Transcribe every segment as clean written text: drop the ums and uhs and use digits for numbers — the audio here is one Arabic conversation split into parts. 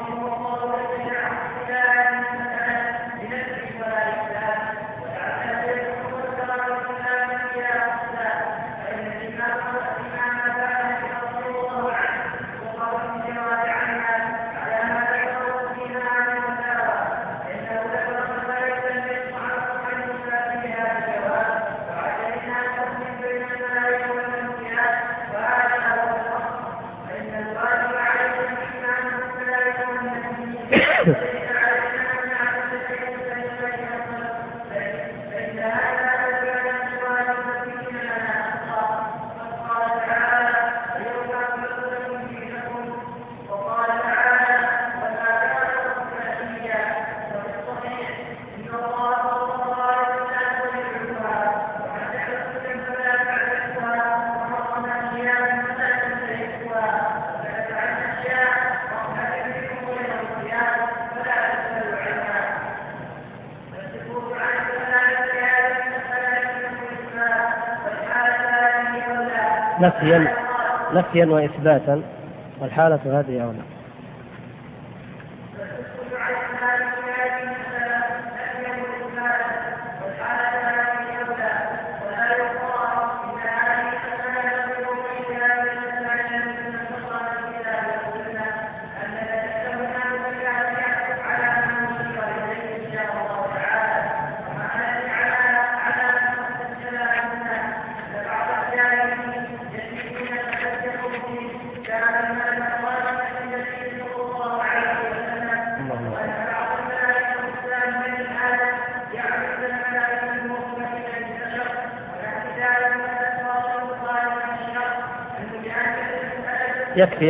نفيا وإثباتا، والحالة هذه أولى. يكفي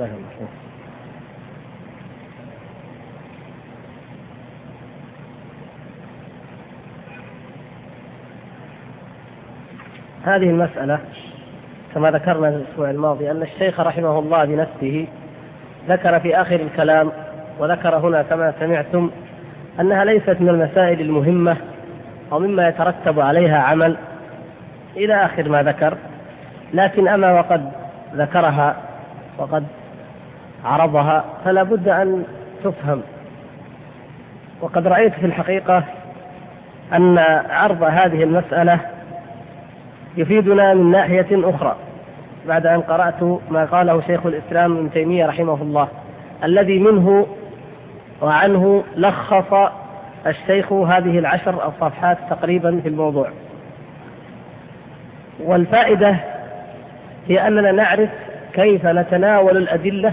هذه المسألة كما ذكرنا الأسبوع الماضي أن الشيخ رحمه الله بنفسه ذكر في آخر الكلام، وذكر هنا كما سمعتم أنها ليست من المسائل المهمة أو مما يترتب عليها عمل إلى آخر ما ذكر، لكن أما وقد ذكرها وقد عرضها فلا بد أن تفهم. وقد رأيت في الحقيقة أن عرض هذه المسألة يفيدنا من ناحية أخرى بعد أن قرأت ما قاله شيخ الإسلام ابن تيمية رحمه الله، الذي منه وعنه لخص الشيخ هذه 10 صفحات تقريبا في الموضوع. والفائدة هي أننا نعرف كيف نتناول الأدلة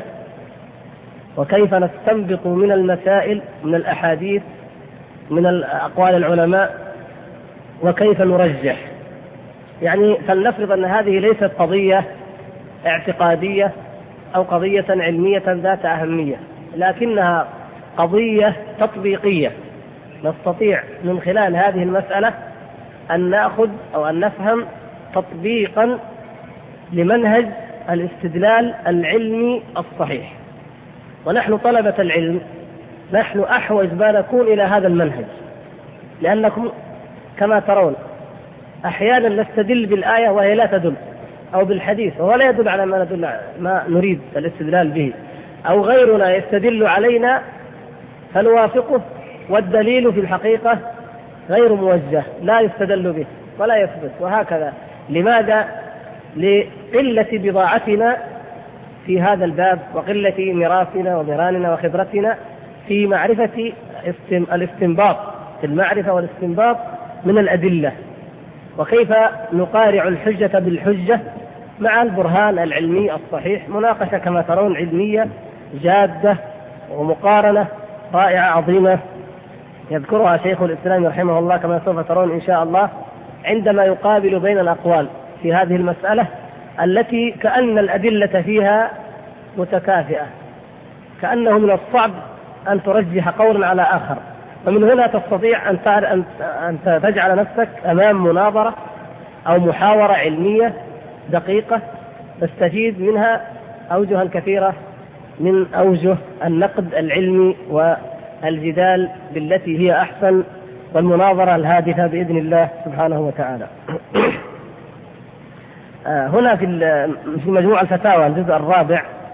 وكيف نستنبط من المسائل من الأحاديث من أقوال العلماء وكيف نرجح. يعني فلنفرض أن هذه ليست قضية اعتقادية أو قضية علمية ذات أهمية، لكنها قضية تطبيقية نستطيع من خلال هذه المسألة أن نأخذ أو أن نفهم تطبيقا لمنهج الاستدلال العلمي الصحيح. ونحن طلبة العلم نحن أحوج ما نكون إلى هذا المنهج، لأنكم كما ترون أحيانا نستدل بالآية وهي لا تدل، أو بالحديث وهو لا يدل على ما نريد الاستدلال به، أو غيرنا يستدل علينا فنوافقه والدليل في الحقيقة غير موجه لا يستدل به ولا يثبت، وهكذا. لماذا؟ لقلة بضاعتنا في هذا الباب وقلة ميراثنا ومراننا وخبرتنا في معرفة الاستنباط، في المعرفة والاستنباط من الأدلة، وكيف نقارع الحجة بالحجة مع البرهان العلمي الصحيح. مناقشة كما ترون علمية جادة ومقارنة رائعة عظيمة يذكرها شيخ الإسلام رحمه الله كما سوف ترون إن شاء الله، عندما يقابل بين الأقوال في هذه المسألة التي كأن الأدلة فيها متكافئة، كأنه من الصعب أن ترجح قولا على آخر. ومن هنا تستطيع أن تجعل نفسك أمام مناظرة أو محاورة علمية دقيقة تستفيد منها أوجها كثيرة من أوجه النقد العلمي والجدال بالتي هي أحسن، والمناظرة الهادفة بإذن الله سبحانه وتعالى. هنا في مجموع الفتاوى الجزء 4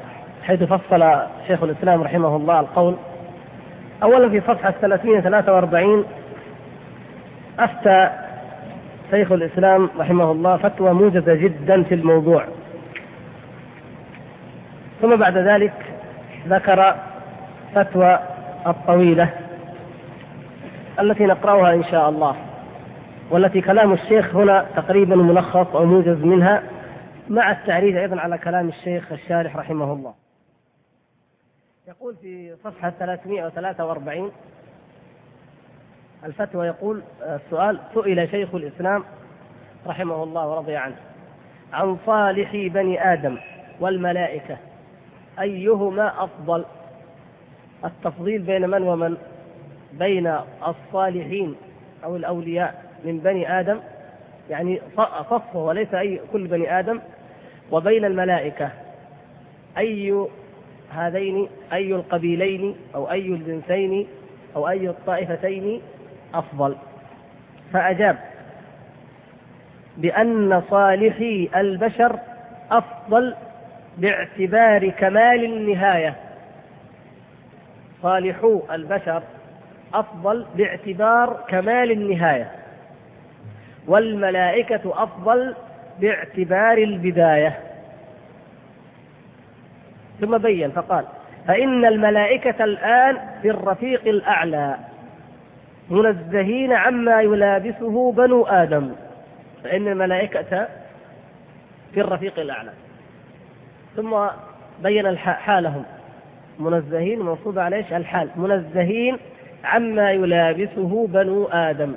حيث فصل شيخ الإسلام رحمه الله القول. أولا في صفحة 343 أفتى شيخ الإسلام رحمه الله فتوى موجزة جدا في الموضوع، ثم بعد ذلك ذكر فتوى الطويلة التي نقرأها إن شاء الله، والتي كلام الشيخ هنا تقريبا ملخص أو موجز منها، مع التعريج أيضا على كلام الشيخ الشارح رحمه الله. يقول في صفحة 343 الفتوى، يقول السؤال: سئل شيخ الإسلام رحمه الله ورضي عنه عن صالح بني آدم والملائكة أيهما أفضل؟ التفضيل بين من ومن؟ بين الصالحين أو الأولياء من بني آدم، يعني صفه وليس كل بني آدم، وبين الملائكة، أي هذين، أي القبيلين أو أي الجنسين أو أي الطائفتين أفضل؟ فأجاب بأن صالحي البشر أفضل باعتبار كمال النهاية. صالحو البشر أفضل باعتبار كمال النهاية، والملائكة أفضل باعتبار البداية. ثم بين فقال: فإن الملائكة الآن في الرفيق الأعلى منزهين عما يلابسه بنو آدم. فإن الملائكة في الرفيق الأعلى، ثم بين حالهم: منزهين منصوب عليه الحال، منزهين عما يلابسه بنو آدم،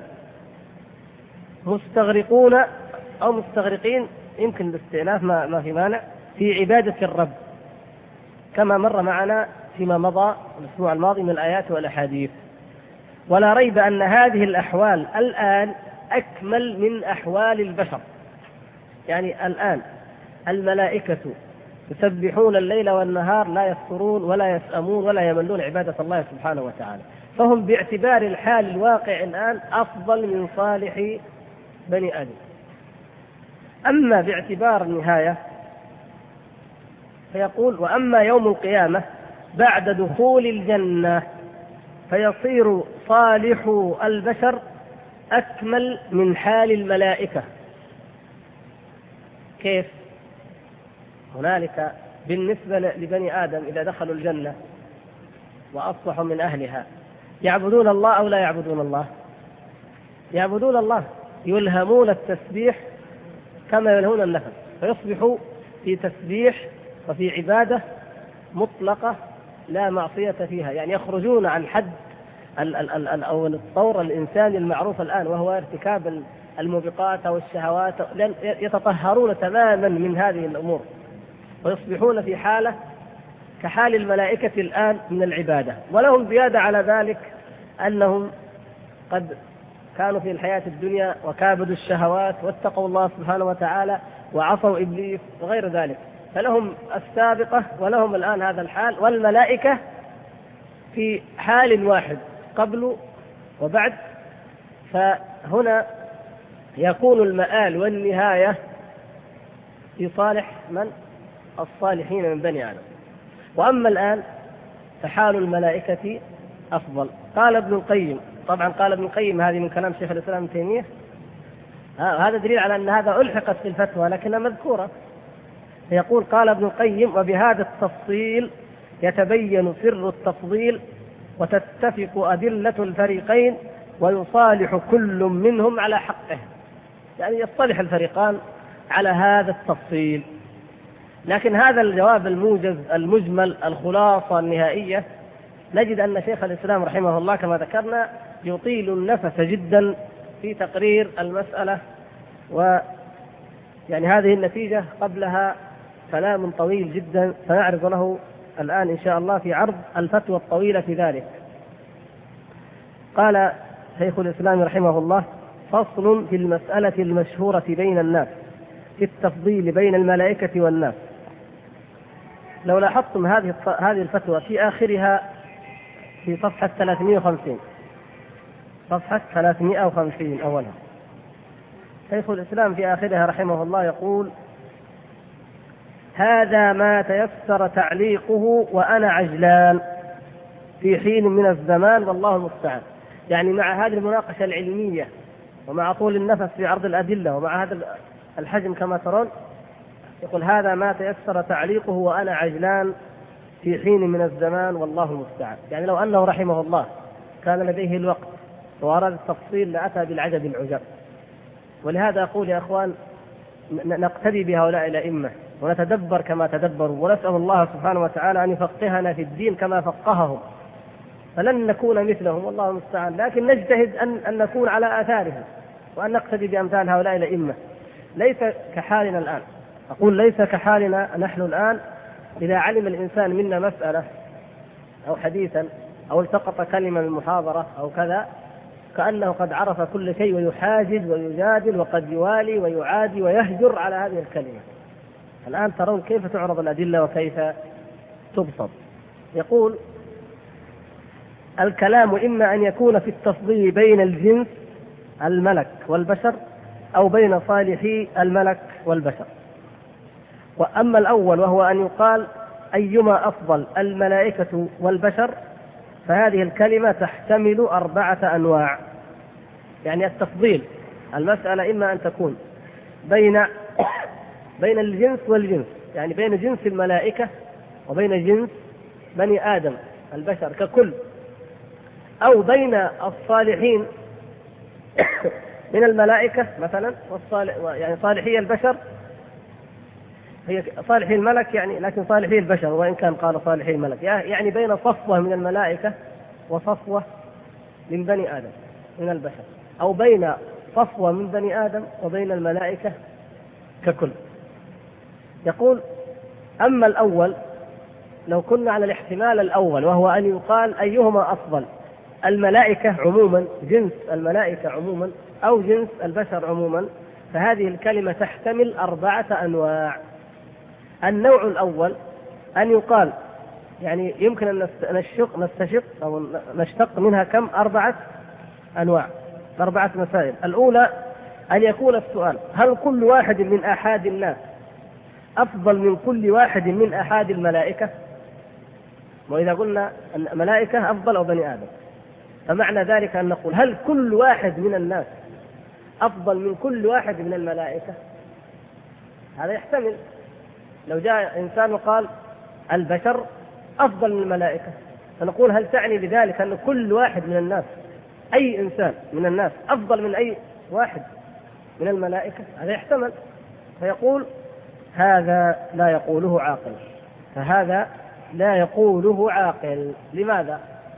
مستغرقون أو مستغرقين، يمكن الاستئناف ما في مانع، في عبادة الرب، كما مر معنا فيما مضى الأسبوع الماضي من الآيات والأحاديث. ولا ريب أن هذه الأحوال الآن أكمل من أحوال البشر. يعني الآن الملائكة يسبحون الليل والنهار، لا يفترون ولا يسأمون ولا يملون عبادة الله سبحانه وتعالى، فهم باعتبار الحال الواقع الآن أفضل من صالح بني آدم. أما باعتبار النهاية فيقول: وأما يوم القيامة بعد دخول الجنة فيصير صالح البشر أكمل من حال الملائكة. كيف؟ هنالك بالنسبة لبني آدم إذا دخلوا الجنة وأصبحوا من أهلها يعبدون الله أو لا يعبدون الله؟ يعبدون الله، يلهمون التسبيح كما يلهون النفس، فيصبحوا في تسبيح وفي عبادة مطلقة لا معصية فيها، يعني يخرجون عن حد أو الطور الإنساني المعروف الآن، وهو ارتكاب الموبقات أو الشهوات، يتطهرون تماما من هذه الأمور، ويصبحون في حالة كحال الملائكة الآن من العبادة. ولهم زيادة على ذلك أنهم قد كانوا في الحياة الدنيا وكابدوا الشهوات واتقوا الله سبحانه وتعالى وعصوا إبليس وغير ذلك، فلهم السابقة ولهم الآن هذا الحال، والملائكة في حال واحد قبل وبعد. فهنا يكون المآل والنهاية في صالح من؟ الصالحين من بني آدم. وأما الآن فحال الملائكة أفضل. قال ابن القيم، طبعا قال ابن القيم هذه من كلام شيخ الإسلام ابن تيمية، هذا دليل على أن هذا ألحقت في الفتوى لكنها مذكورة. يقول: قال ابن القيم: وبهذا التفصيل يتبين سر التفضيل وتتفق أدلة الفريقين ويصالح كل منهم على حقه. يعني يصطلح الفريقان على هذا التفصيل. لكن هذا الجواب الموجز المجمل الخلاصة النهائية نجد أن شيخ الإسلام رحمه الله كما ذكرنا يطيل النفس جدا في تقرير المسألة، ويعني هذه النتيجة قبلها كلام طويل جدا سنعرض له الآن إن شاء الله في عرض الفتوى الطويلة في ذلك. قال شيخ الإسلام رحمه الله: فصل في المسألة المشهورة بين الناس في التفضيل بين الملائكة والناس. لو لاحظتم هذه الفتوى في آخرها في صفحة 350، صفحة 350 أولها، شيخ الإسلام في آخرها رحمه الله يقول: هذا ما تيسر تعليقه وأنا عجلان في حين من الزمان والله المستعان. يعني مع هذه المناقشة العلمية ومع طول النفس في عرض الأدلة ومع هذا الحجم كما ترون، يقول هذا ما تيسر تعليقه وأنا عجلان في حين من الزمان والله المستعان. يعني لو أنه رحمه الله كان لديه الوقت وأراد التفصيل لأتى بالعجب العجاب. ولهذا أقول يا أخوان نقتدي بهؤلاء الأئمة ونتدبر كما تدبروا، ونسأل الله سبحانه وتعالى أن يفقهنا في الدين كما فقههم، فلن نكون مثلهم والله المستعان، لكن نجتهد أن نكون على آثارهم وأن نقتدي بأمثال هؤلاء الأئمة. ليس كحالنا الآن، أقول ليس كحالنا نحن الآن. إذا علم الإنسان منا مسألة أو حديثا أو التقط كلمة من محاضرة أو كذا كأنه قد عرف كل شيء ويحاجز ويجادل وقد يوالي ويعادي ويهجر على هذه الكلمة. الآن ترون كيف تعرض الأدلة وكيف تبسط. يقول الكلام إما أن يكون في التفضيل بين الجنس الملك والبشر أو بين صالحي الملك والبشر. وأما الأول وهو أن يقال أيما أفضل الملائكة والبشر فهذه الكلمة تحتمل 4 أنواع. يعني التفضيل المسألة إما أن تكون بين الجنس والجنس، يعني بين جنس الملائكة وبين جنس بني آدم البشر ككل، أو بين الصالحين من الملائكة مثلا يعني صالحي البشر، هي صالحي الملك يعني لكن صالحي البشر وإن كان قال صالحي الملك، يعني بين صفوة من الملائكة وصفوة من بني آدم من البشر، أو بين صفوة من بني آدم وبين الملائكة ككل. يقول أما الأول لو كنا على الاحتمال الأول وهو أن يقال أيهما أفضل الملائكة عموما، جنس الملائكة عموما أو جنس البشر عموما، فهذه الكلمة تحتمل 4 أنواع. النوع الأول أن يقال يعني يمكن أن نستشق أو نشتق منها كم 4 أنواع 4 مسائل. الأولى أن يكون السؤال هل كل واحد من أحد الناس أفضل من كل واحد من أحد الملائكة؟ وإذا قلنا الملائكة أفضل أو بني آدم فمعنى ذلك أن نقول هل كل واحد من الناس أفضل من كل واحد من الملائكة؟ هذا يحتمل. لو جاء إنسان وقال البشر أفضل من الملائكة فنقول هل تعني بذلك أن كل واحد من الناس أي إنسان من الناس أفضل من أي واحد من الملائكة؟ هذا يحتمل. فيقول هذا لا يقوله عاقل، فهذا لا يقوله عاقل. لماذا؟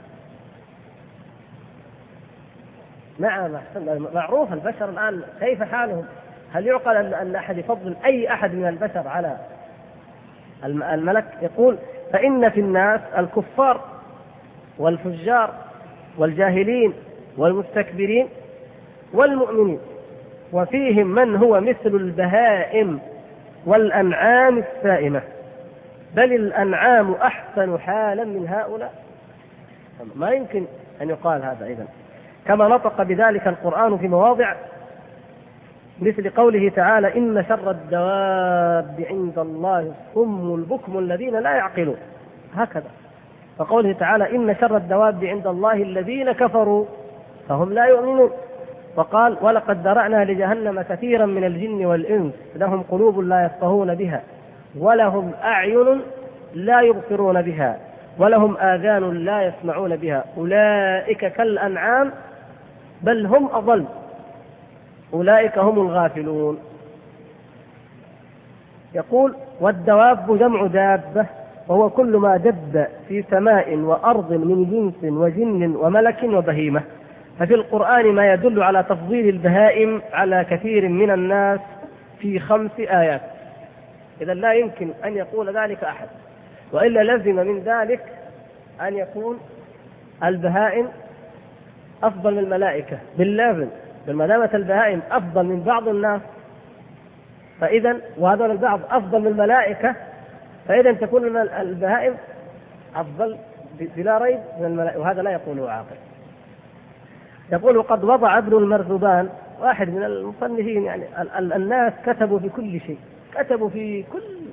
نعم معروف البشر الآن كيف حالهم. هل يعقل أن أحد يفضل أي أحد من البشر على الملك؟ يقول فإن في الناس الكفار والفجار والجاهلين والمستكبرين والمؤمنين، وفيهم من هو مثل البهائم والأنعام السائمة، بل الأنعام أحسن حالا من هؤلاء. ما يمكن أن يقال هذا إذن، كما نطق بذلك القرآن في مواضع مثل قوله تعالى إن شر الدواب عند الله الصم البكم الذين لا يعقلون، هكذا. فقوله تعالى إن شر الدواب عند الله الذين كفروا فهم لا يؤمنون. وقال ولقد ذرأنا لجهنم كثيرا من الجن والإنس لهم قلوب لا يفقهون بها ولهم أعين لا يبصرون بها ولهم آذان لا يسمعون بها أولئك كالأنعام بل هم أضل أولئك هم الغافلون. يقول والدواب جمع دابة وهو كل ما دب في سماء وأرض من جنس وجن وملك وبهيمة. ففي القرآن ما يدل على تفضيل البهائم على كثير من الناس في 5 آيات. إذا لا يمكن أن يقول ذلك أحد، وإلا لزم من ذلك أن يكون البهائم أفضل من الملائكة باللازم، ما دامت البهائم أفضل من بعض الناس فإذا وهذا البعض أفضل من الملائكة فإذا تكون البهائم أفضل بلا ريب من الملائكة، وهذا لا يقوله عاقل. يقول وقد وضع ابن المرزبان واحد من المصنفين، يعني الناس كتبوا في كل شيء، كتبوا في كل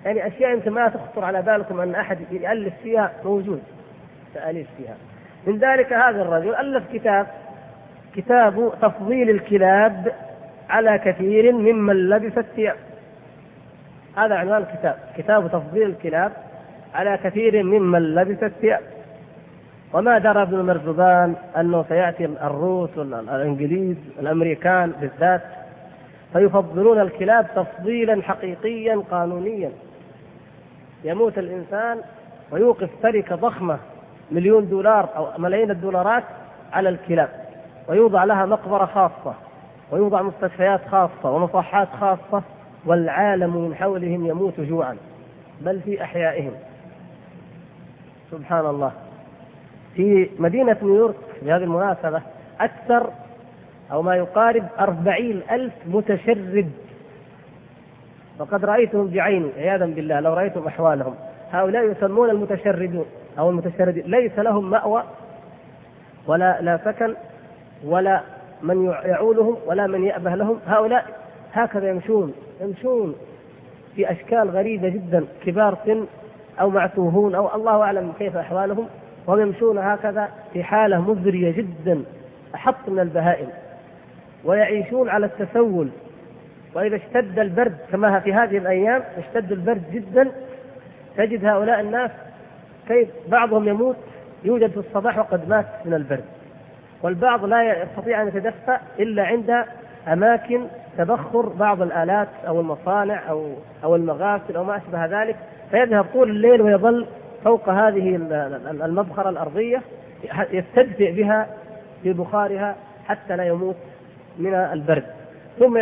يعني أشياء يمكن ما تخطر على بالكم أن أحد يألف فيها، موجود تأليف فيها. من ذلك هذا الرجل ألف كتاب تفضيل الكلاب على كثير ممن لبس الثياب. هذا عنوان الكتاب، كتاب تفضيل الكلاب على كثير ممن لبس الثياب. وما درى ابن مرزبان أنه سيأتي الروس والإنجليز الأمريكان بالذات فيفضلون الكلاب تفضيلا حقيقيا قانونيا. يموت الإنسان ويوقف تركة ضخمة $1,000,000 أو ملايين الدولارات على الكلاب، ويوضع لها مقبرة خاصة، ويوضع مستشفيات خاصة ومصحات خاصة، والعالم من حولهم يموت جوعا بل في أحيائهم. سبحان الله. في مدينة نيويورك بهذه المناسبة أكثر أو ما يقارب 40,000 متشرد، وقد رأيتهم بعيني عياذا بالله. لو رأيتم أحوالهم، هؤلاء يسمون المتشردون أو المتشردين، ليس لهم مأوى ولا سكن ولا من يعولهم ولا من يأبه لهم. هؤلاء هكذا يمشون في أشكال غريبة جدا، كبار سن أو معتوهون أو الله أعلم كيف أحوالهم، وهم يمشون هكذا في حالة مزرية جدا أحط من البهائم، ويعيشون على التسول. وإذا اشتد البرد كما في هذه الأيام اشتد البرد جدا، تجد هؤلاء الناس كيف بعضهم يموت، يوجد في الصباح وقد مات من البرد، والبعض لا يستطيع أن يتدفأ إلا عند أماكن تبخر بعض الآلات أو المصانع أو المغاسل أو ما أشبه ذلك، فيذهب طول الليل ويظل فوق هذه المبخرة الأرضية يستدفئ بها في بخارها حتى لا يموت من البرد. ثم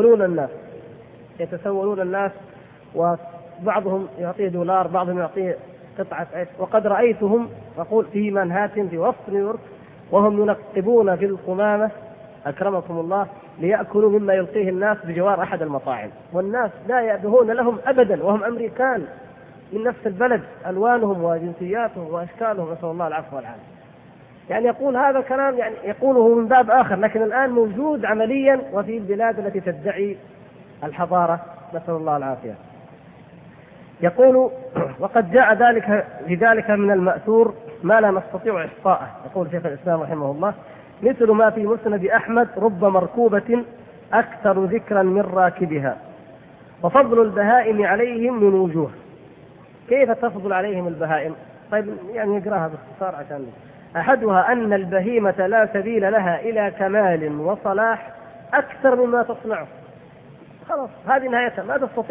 يتسولون الناس، وبعضهم يعطيه $1، بعضهم يعطيه قطعة عيش. وقد رأيتهم أقول في مانهاتن في وسط نيويورك وهم ينقبون في القمامة أكرمكم الله ليأكلوا مما يلقيه الناس بجوار أحد المطاعم، والناس لا يأبهون لهم أبدا، وهم أمريكان من نفس البلد، ألوانهم وجنسياتهم وأشكالهم، نسأل الله العفو والعافية. يعني يقول هذا كلام يعني يقوله من باب آخر، لكن الآن موجود عمليا وفي البلاد التي تدعي الحضارة، نسأل الله العافية. يقول وقد جاء ذلك من المأثور ما لا نستطيع إحصاءه. يقول شيخ الإسلام رحمه الله: مثل ما في مسند أحمد رب مركوبة أكثر ذكرا من راكبها، وفضل البهائم عليهم من وجوه. كيف تفضل عليهم البهائم؟ طيب يعني نقراها باختصار عشان أحدها أن البهيمة لا سبيل لها إلى كمال وصلاح أكثر مما تصنعه. خلاص هذه نهايتها،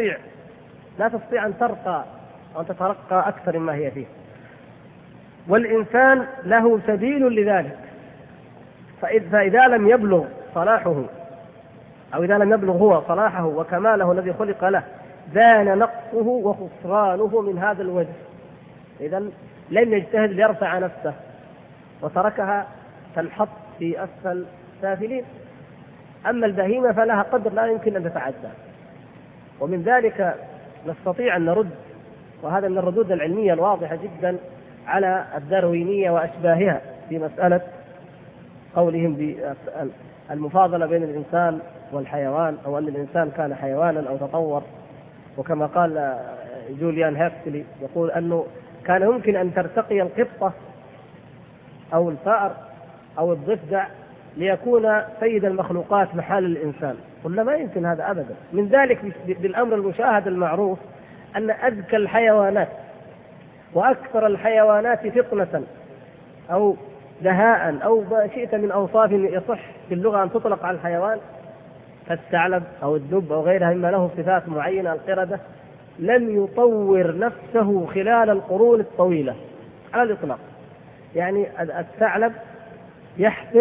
لا تستطيع أن ترقى أو تترقى أكثر مما هي فيه. والإنسان له سبيل لذلك، فإذا لم يبلغ صلاحه أو إذا لم يبلغ هو صلاحه وكماله الذي خلق له بان نقصه وخسرانه من هذا الوجه. إذن لم يجتهد ليرفع نفسه وتركها تنحط في أسفل سافلين. أما البهيمة فلها قدر لا يمكن أن تتعدى. ومن ذلك نستطيع أن نرد، وهذا من الردود العلمية الواضحة جدا على الداروينية وأشباهها في مسألة قولهم بالمفاضلة بين الإنسان والحيوان، أو أن الإنسان كان حيوانا أو تطور. وكما قال جوليان هيكسلي يقول أنه كان يمكن أن ترتقي القطة أو الفأر أو الضفدع ليكون سيد المخلوقات محل الإنسان. قلنا ما يمكن هذا أبدا. من ذلك بالأمر المشاهد المعروف أن أذكى الحيوانات وأكثر الحيوانات فطنة أو دهاء أو ما شئت من أوصاف يصح في اللغة أن تطلق على الحيوان كالثعلب أو الدب أو غيرها مما له صفات معينة، القردة، لم يطور نفسه خلال القرون الطويلة على الإطلاق. يعني الثعلب يحفر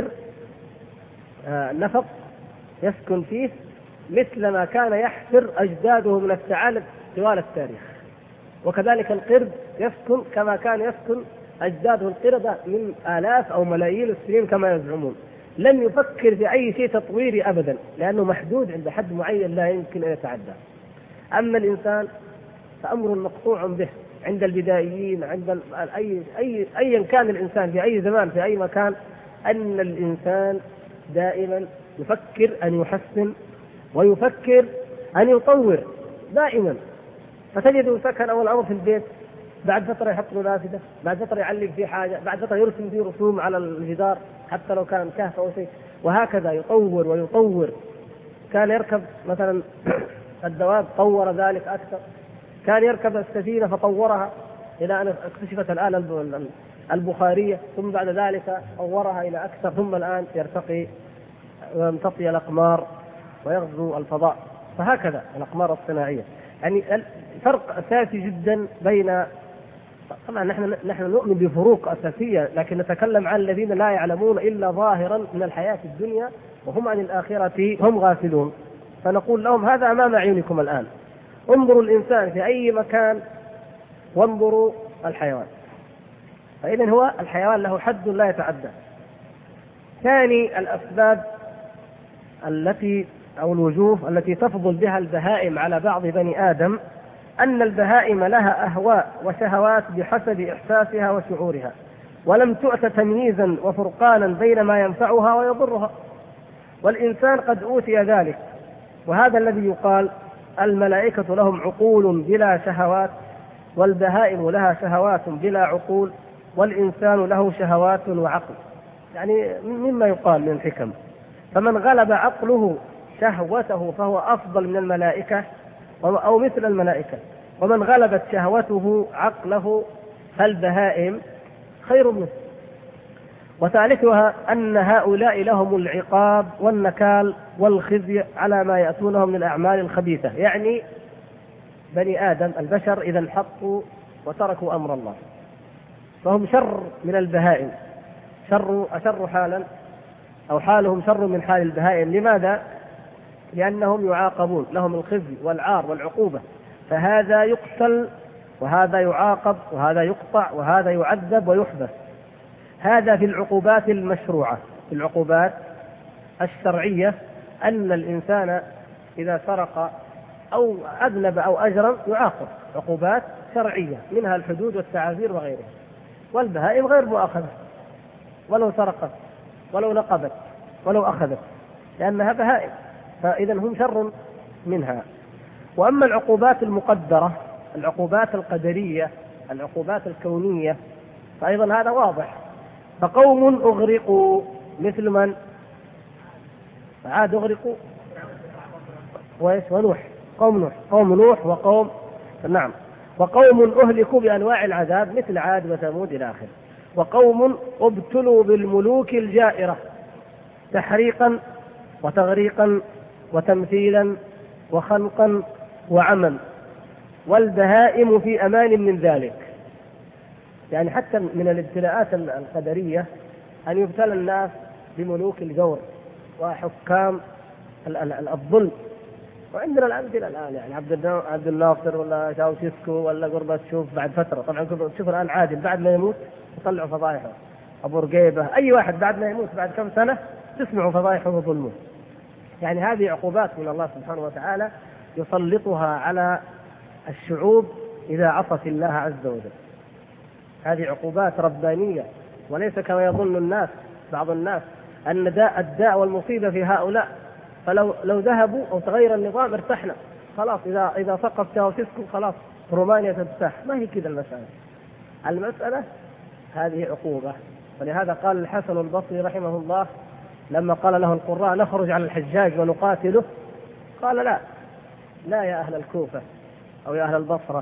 نفق يسكن فيه مثل ما كان يحفر أجداده من الثعالب طوال التاريخ، وكذلك القرد يسكن كما كان يسكن أجداده القردة من آلاف أو ملايين السنين كما يزعمون. لم يفكر في أي شيء تطويري أبدا، لأنه محدود عند حد معين لا يمكن أن يتعدى. أما الإنسان فأمر مقطوع به عند البدائيين، عند أيا كان الإنسان في أي زمان في أي مكان، أن الإنسان دائما يفكر أن يحسن ويفكر أن يطور دائما. فتجده سكن أول أمر في البيت، بعد فترة يحط له نافذة، بعد فترة يعلق فيه حاجة، بعد فترة يرسم فيه رسوم على الجدار حتى لو كان كهف أو شيء، وهكذا يطور ويطور. كان يركب مثلا الدواب، طور ذلك أكثر. كان يركب السفينة فطورها إلى أن اكتشفت الآن البخارية، ثم بعد ذلك طورها إلى أكثر، ثم الآن يرتقي ويمتطي الأقمار ويغزو الفضاء. فهكذا الأقمار الصناعية. يعني فرق أساسي جدا بين، طبعا نحن نؤمن بفروق أساسية، لكن نتكلم عن الذين لا يعلمون إلا ظاهرا من الحياة الدنيا وهم عن الآخرة هم غافلون. فنقول لهم هذا أمام عيونكم الآن، انظروا الإنسان في أي مكان وانظروا الحيوان. فإذن هو الحيوان له حد لا يتعدى. ثاني الأسباب التي أو الوجوه التي تفضل بها البهائم على بعض بني آدم، أن البهائم لها أهواء وشهوات بحسب إحساسها وشعورها، ولم تؤت تمييزا وفرقانا بين ما ينفعها ويضرها. والإنسان قد أوتي ذلك، وهذا الذي يقال الملائكة لهم عقول بلا شهوات، والبهائم لها شهوات بلا عقول، والإنسان له شهوات وعقل. يعني مما يقال من الحكم. فمن غلب عقله شهوته فهو أفضل من الملائكة أو مثل الملائكة، ومن غلبت شهوته عقله فالبهائم خير منه. وثالثها أن هؤلاء لهم العقاب والنكال والخزي على ما يأتونهم من الأعمال الخبيثة. يعني بني آدم البشر إذا انحطوا وتركوا أمر الله فهم شر من البهائم، أشر حالا، أو حالهم شر من حال البهائم. لماذا؟ لأنهم يعاقبون، لهم الخزي والعار والعقوبة، فهذا يقتل وهذا يعاقب وهذا يقطع وهذا يعذب ويحبس. هذا في العقوبات المشروعة. في العقوبات الشرعية أن الإنسان إذا سرق أو أذنب أو أجرم يعاقب عقوبات شرعية، منها الحدود والتعازير وغيرها. والبهائم غير مؤاخذة ولو سرقت ولو نقبت ولو أخذت، لأنها بهائم، فإذا هم شر منها. وأما العقوبات المقدرة، العقوبات القدرية، العقوبات الكونية، فأيضا هذا واضح. فقوم أغرقوا مثل من؟ عاد أغرقوا ونوح، قوم نوح وقوم نعم، وقوم أهلكوا بأنواع العذاب مثل عاد وثمود إلى آخره. وقوم ابتلوا بالملوك الجائرة تحريقا وتغريقا وتمثيلا وخنقا وعما، والبهائم في أمان من ذلك. يعني حتى من الابتلاءات القدرية أن يبتلى الناس بملوك الجور وحكام الظلم. وعندنا الأمثلة الآن، يعني عبد الناصر ولا شاوشيسكو ولا غورباتشوف بعد فترة. طبعا تشوف الآن عادل بعد ما يموت يطلعوا فضائحه، أبو رقيبة، أي واحد بعد ما يموت بعد كم سنة تسمعوا فضائحه وظلمه. يعني هذه عقوبات من الله سبحانه وتعالى يسلطها على الشعوب إذا عصت الله عز وجل. هذه عقوبات ربانية، وليس كما يظن الناس، بعض الناس، أن الداء والمصيبة في هؤلاء، فلو ذهبوا أو تغير النظام ارتحنا خلاص. إذا سقط شاوشيسكو خلاص رومانيا ترتاح. ما هي كذا المسألة هذه عقوبة. ولهذا قال الحسن البصري رحمه الله لما قال له القراء نخرج على الحجاج ونقاتله، قال لا يا أهل الكوفة أو يا أهل البصرة،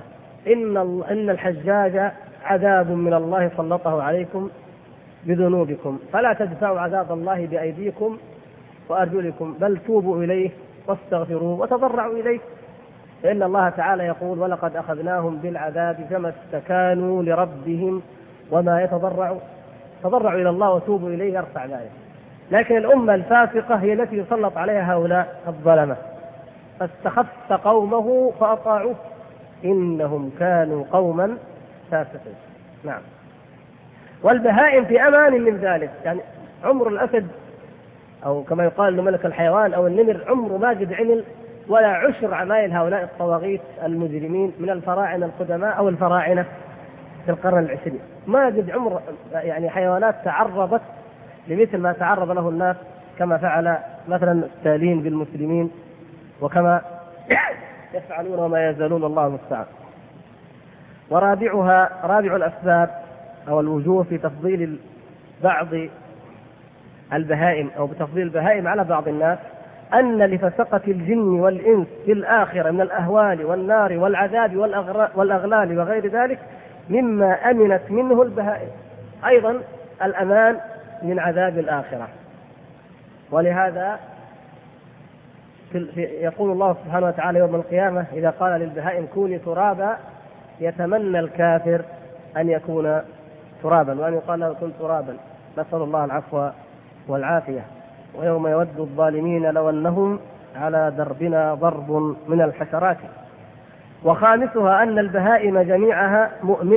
إن الحجاج عذاب من الله سلطه عليكم بذنوبكم، فلا تدفعوا عذاب الله بأيديكم وأرجلكم، بل توبوا إليه واستغفروه وتضرعوا إليه، فإن الله تعالى يقول ولقد أخذناهم بالعذاب فما استكانوا لربهم وما يتضرعوا. تضرعوا إلى الله وتوبوا إليه يرفع ذلك. لكن الأمة الفاسقة هي التي يسلط عليها هؤلاء الظلمة. فاستخف قومه فأطاعوه إنهم كانوا قوما فاسقين. نعم. والبهائم في أمان من ذلك. يعني عمر الأسد أو كما يقال ملك الحيوان أو النمر عمره ما قد عمل ولا عشر عمايل هؤلاء الطواغيت المجرمين من الفراعنة القدماء أو الفراعنة في القرن العشرين. ما قد عمر يعني حيوانات تعرضت لمثل ما تعرض له الناس، كما فعل مثلا التالين بالمسلمين وكما يفعلون وما يزالون، الله المستعان. رابع الأسباب أو الوجوه في تفضيل بعض البهائم أو بتفضيل البهائم على بعض الناس أن لفسقة الجن والإنس في الآخرة من الأهوال والنار والعذاب والأغلال وغير ذلك مما أمنت منه البهائم، أيضا الأمان من عذاب الآخرة. ولهذا يقول الله سبحانه وتعالى يوم القيامة إذا قال للبهائم كوني ترابا يتمنى الكافر أن يكون ترابا وأن يقال له كن ترابا، نسأل الله العفو والعافية. ويوم يود الظالمين لو أنهم على دربنا ضرب من الحشرات. وخامسها أن البهائم جميعها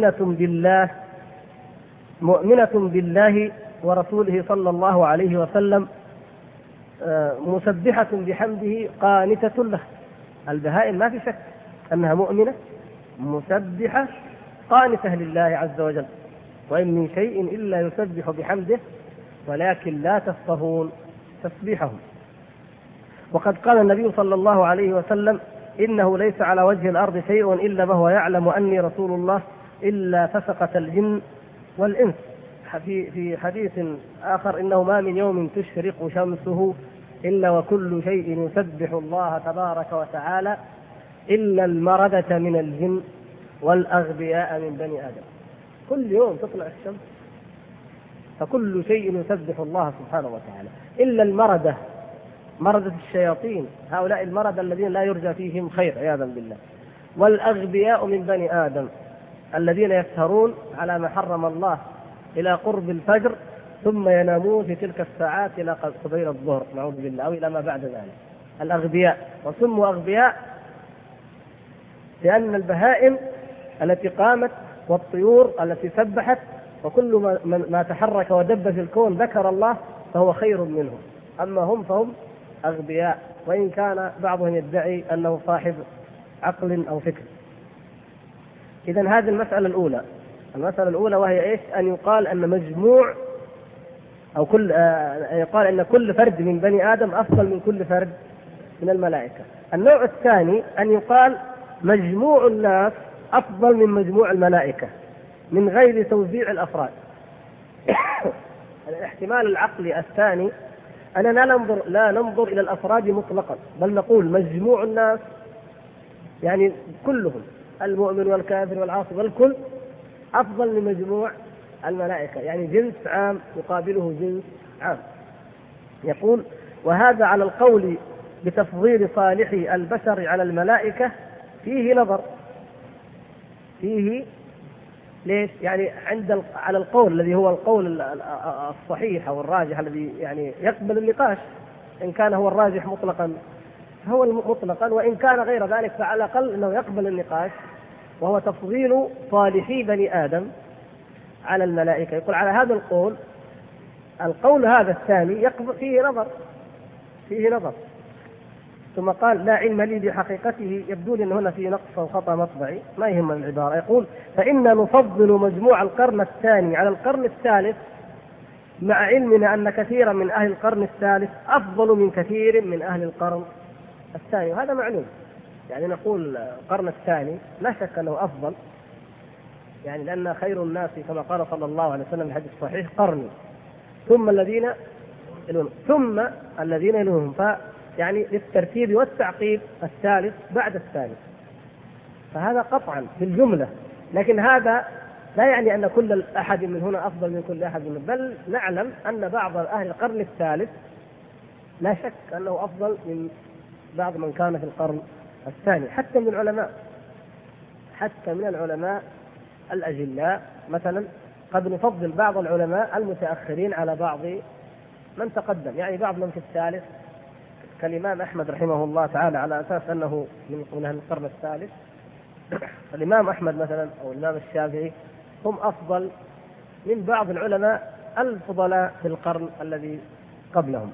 مؤمنة بالله ورسوله صلى الله عليه وسلم، مسبحة بحمده قانتة له. البهائم ما في شك أنها مؤمنة مسبحة قانتة لله عز وجل، وإن من شيء إلا يسبح بحمده ولكن لا تفقهون تسبيحهم. وقد قال النبي صلى الله عليه وسلم إنه ليس على وجه الأرض شيء إلا وهو يعلم أني رسول الله إلا فسقة الجن والإنس. في حديث آخر إنه ما من يوم تشرق شمسه إلا وكل شيء يسبح الله تبارك وتعالى إلا المردة من الجن والأغبياء من بني آدم. كل يوم تطلع الشمس فكل شيء يسبح الله سبحانه وتعالى إلا مردة الشياطين، هؤلاء المردة الذين لا يرجى فيهم خير عياذا بالله، والأغبياء من بني آدم الذين يسهرون على ما حرم الله إلى قرب الفجر ثم ينامون في تلك الساعات إلى قبيل الظهر نعوذ بالله أو إلى ما بعد ذلك. الأغبياء، وسموا أغبياء لأن البهائم التي قامت والطيور التي سبحت وكل ما تحرك ودب في الكون ذكر الله فهو خير منهم، أما هم فهم أغبياء، وإن كان بعضهم يدعي أنه صاحب عقل أو فكر. إذن هذه المسألة الأولى وهي إيش؟ أن يقال أن مجموع أو يقال أن كل فرد من بني آدم أفضل من كل فرد من الملائكة. النوع الثاني أن يقال مجموع الناس أفضل من مجموع الملائكة من غير توزيع الأفراد. الاحتمال العقلي الثاني أننا لا ننظر إلى الأفراد مطلقا، بل نقول مجموع الناس يعني كلهم المؤمن والكافر والعاصي والكل أفضل من مجموع الملائكة، يعني جنس عام يقابله جنس عام. يقول وهذا على القول بتفضيل صالحي البشر على الملائكة فيه نظر. فيه ليش؟ يعني على القول الذي هو القول الصحيح أو الراجح الذي يعني يقبل النقاش، إن كان هو الراجح مطلقا هو مطلقا، وإن كان غير ذلك فعلى الأقل أنه يقبل النقاش، وهو تفضيل صالحي بني آدم على الملائكة. يقول على هذا القول هذا الثاني يقبل فيه نظر. ثم قال لا علم لي بحقيقته، يبدو لي أن هنا في نقص أو خطأ مطبعي، ما يهم العبارة. يقول فإن نفضل مجموع القرن الثاني على القرن الثالث مع علمنا أن كثيرا من أهل القرن الثالث أفضل من كثير من أهل القرن الثاني، وهذا معلوم. يعني نقول القرن الثاني لا شك أنه أفضل، يعني لأن خير الناس كما قال صلى الله عليه وسلم في الحديث الصحيح قرني ثم الذين يلونهم، يعني للترتيب والتعقيب الثالث بعد الثالث، فهذا قطعا في الجملة. لكن هذا لا يعني أن كل أحد من هنا أفضل من كل أحد من، بل نعلم أن بعض أهل القرن الثالث لا شك أنه أفضل من بعض من كان في القرن الثاني، حتى من العلماء الأجلاء. مثلا قد نفضل بعض العلماء المتأخرين على بعض من تقدم، يعني بعض من في الثالث كالإمام أحمد رحمه الله تعالى على أساس أنه من أهل القرن الثالث. الإمام أحمد مثلا أو الإمام الشافعي هم أفضل من بعض العلماء الفضلاء في القرن الذي قبلهم.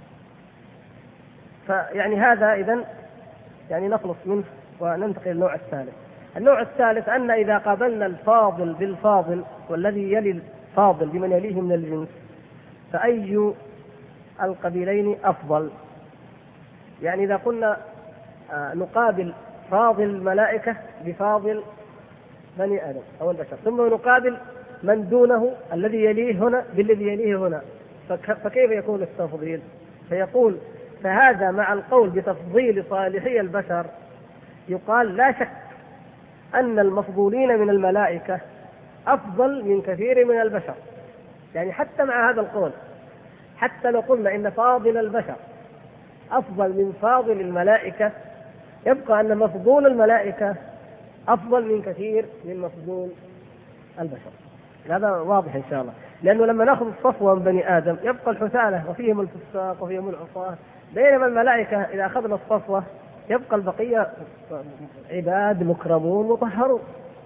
فيعني هذا إذن يعني نخلص منه وننتقل للنوع الثالث. النوع الثالث أن إذا قابلنا الفاضل بالفاضل والذي يلي الفاضل بمن يليه من الجنس فأي القبيلين أفضل؟ يعني إذا قلنا نقابل فاضل الملائكة بفاضل بني آدم أو البشر، ثم نقابل من دونه الذي يليه هنا بالذي يليه هنا، فكيف يكون التفضيل؟ فيقول فهذا مع القول بتفضيل صالحي البشر يقال لا شك أن المفضولين من الملائكة أفضل من كثير من البشر. يعني حتى مع هذا القول، حتى لو قلنا إن فاضل البشر أفضل من فاضل الملائكة، يبقى أن مفضول الملائكة أفضل من كثير من مفضول البشر. هذا واضح إن شاء الله، لأنه لما نأخذ الصفوة من بني آدم يبقى الحثالة وفيهم الفساق وفيهم العصاة، بينما الملائكة إذا أخذنا الصفوة يبقى البقية عباد مكرمون مطهرون.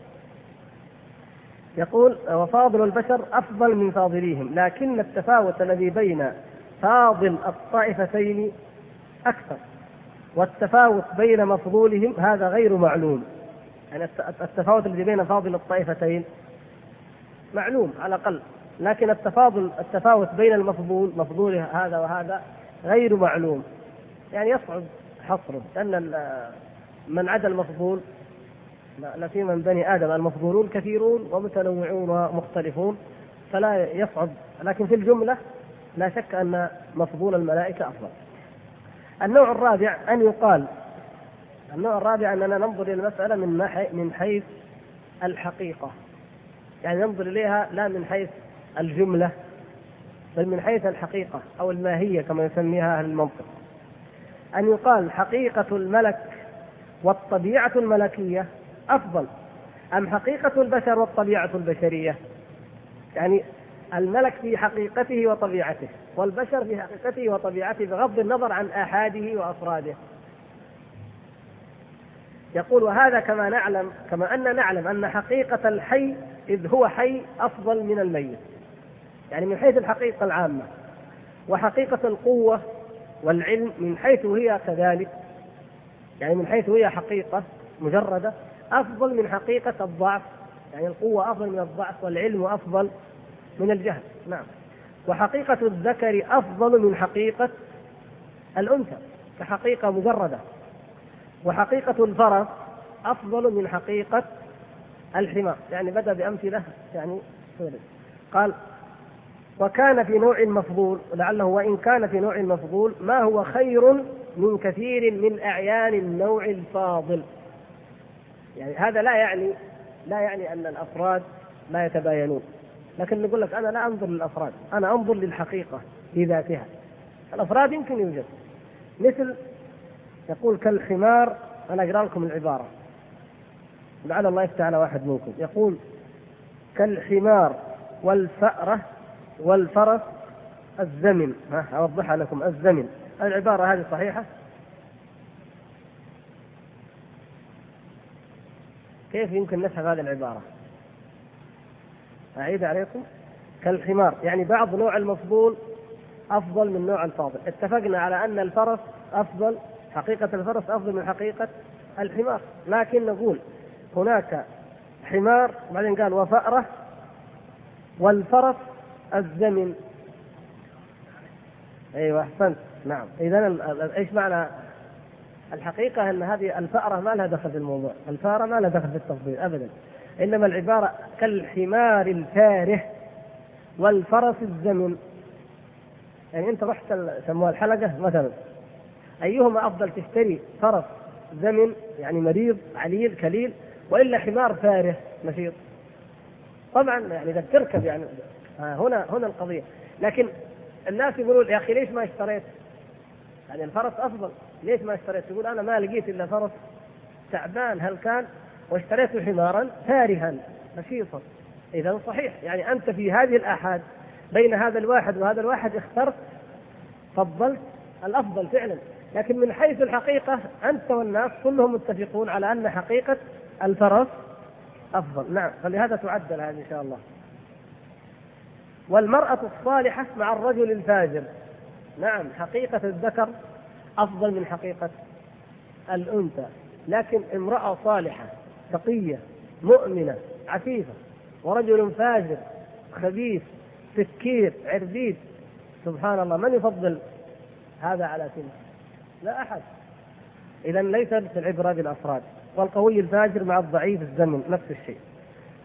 يقول وفاضل البشر أفضل من فاضليهم، لكن التفاوت الذي بين فاضل الطائفتين أكثر، والتفاوت بين مفضولهم هذا غير معلوم. يعني التفاوت الذي بين فاضل الطائفتين معلوم على الأقل، لكن التفاوت بين مفضول هذا وهذا غير معلوم، يعني يصعب حصره، لأن من عدا المفضول لا في من بني آدم المفضولون كثيرون ومتنوعون ومختلفون، فلا يصعب، لكن في الجملة لا شك أن مفضول الملائكة أفضل. النوع الرابع أننا ننظر إلى المسألة من حيث الحقيقة، يعني ننظر إليها لا من حيث الجملة بل من حيث الحقيقة أو الماهية كما يسميها أهل المنطق. أن يقال حقيقة الملك والطبيعة الملكية أفضل أم حقيقة البشر والطبيعة البشرية؟ يعني الملك في حقيقته وطبيعته والبشر في حقيقته وطبيعته بغض النظر عن آحاده وأفراده. يقول وهذا كما أن نعلم أن حقيقة الحي إذ هو حي أفضل من الميت، يعني من حيث الحقيقة العامة، وحقيقة القوة والعلم من حيث هي كذلك، يعني من حيث هي حقيقة مجردة أفضل من حقيقة الضعف، يعني القوة أفضل من الضعف والعلم أفضل من الجهل. نعم. وحقيقة الذكر أفضل من حقيقة الأنثى كحقيقة مجردة، وحقيقة الفرس أفضل من حقيقة الحمار، يعني بدأ بأمثلة يعني قال وكان في نوع المفضول، لعله وإن كان في نوع المفضول ما هو خير من كثير من أعيان النوع الفاضل. يعني هذا لا يعني أن الأفراد لا يتباينون، لكن نقول لك أنا لا أنظر للأفراد، أنا أنظر للحقيقة بذاتها. الأفراد يمكن يوجد، مثل يقول كالحمار، أنا أقرأ لكم العبارة لعل الله يفتح على واحد منكم، يقول كالحمار والفأرة والفرس الزمن. أوضحها لكم، الزمن، العبارة هذه صحيحة؟ كيف يمكن نسحب هذه العبارة؟ أعيد عليكم. كالحمار يعني بعض نوع المفضول أفضل من نوع الفاضل. اتفقنا على أن الفرس أفضل، حقيقة الفرس أفضل من حقيقة الحمار، لكن نقول هناك حمار بعدين قال وفأرة والفرس الزمن. أيوة أحسنت. نعم. إذن إيش معنى الحقيقة؟ أن هذه الفأرة ما لها دخل في الموضوع، الفأرة ما لها دخل في التفضيل أبدا، إنما العبارة كالحمار الفاره والفرس الزمن. يعني أنت رحت سموها الحلقة مثلا، أيهما أفضل تشتري؟ فرس زمن يعني مريض عليل كليل، وإلا حمار فاره نشيط؟ طبعا يعني إذا تركب يعني هنا القضية. لكن الناس يقولون يا أخي ليش ما اشتريت؟ يعني الفرس أفضل، ليش ما اشتريت؟ يقول أنا ما لقيت إلا فرس تعبان هل كان واشتريت حمارا فارها نشيطا. إذا صحيح، يعني أنت في هذه الآحاد بين هذا الواحد وهذا الواحد اخترت، فضلت الأفضل فعلا، لكن من حيث الحقيقة أنت والناس كلهم متفقون على أن حقيقة الفرس أفضل. نعم. فلهذا تعدل هذه إن شاء الله. والمرأة الصالحة مع الرجل الفاجر، نعم حقيقة الذكر أفضل من حقيقة الأنثى، لكن امرأة صالحة تقية مؤمنة عفيفة ورجل فاجر خبيث سكير عربيد، سبحان الله، من يفضل هذا على تلك؟ لا أحد. إذن ليست العبرة بالأفراد. والقوي الفاجر مع الضعيف الزمن نفس الشيء.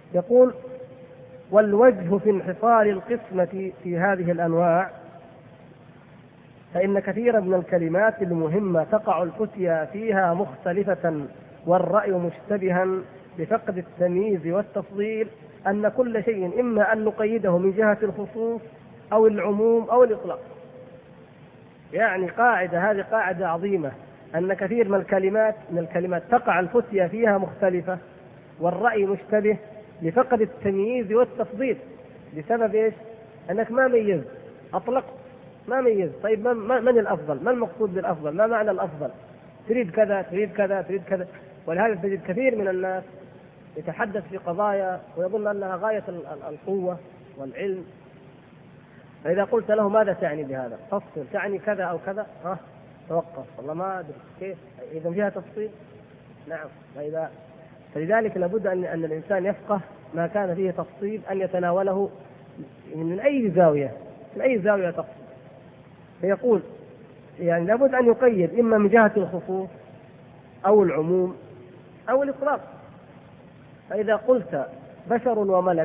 يقول: والوجه في انحصار القسمة في هذه الأنواع فإن كثيرا من الكلمات المهمة تقع الفتيا فيها مختلفة والرأي مشتبها بفقد التمييز والتفضيل، أن كل شيء إما أن نقيده من جهة الخصوص أو العموم أو الإطلاق. يعني هذه قاعدة عظيمة، أن كثير من الكلمات تقع الفتيا فيها مختلفة والرأي مشتبه لفقد التمييز والتفضيل. بسبب إيش؟ أنك ما ميز، أطلق ما ميز. طيب من الأفضل؟ ما المقصود بالأفضل؟ ما معنى الأفضل؟ تريد كذا تريد كذا تريد كذا. ولهذا تجد كثير من الناس يتحدث في قضايا ويظن أنها غاية القوة والعلم، فإذا قلت له ماذا تعني بهذا؟ فصل، تعني كذا أو كذا؟ توقف، والله ما أدري كيف، إذا فيها تفصيل؟ نعم. فلذلك لابد أن الإنسان يفقه ما كان فيه تفصيل، أن يتناوله من أي زاوية تفصيل. فيقول يعني لابد أن يقيد إما من جهة الخصوص أو العموم أو الإطلاق. فإذا قلت بشر وملك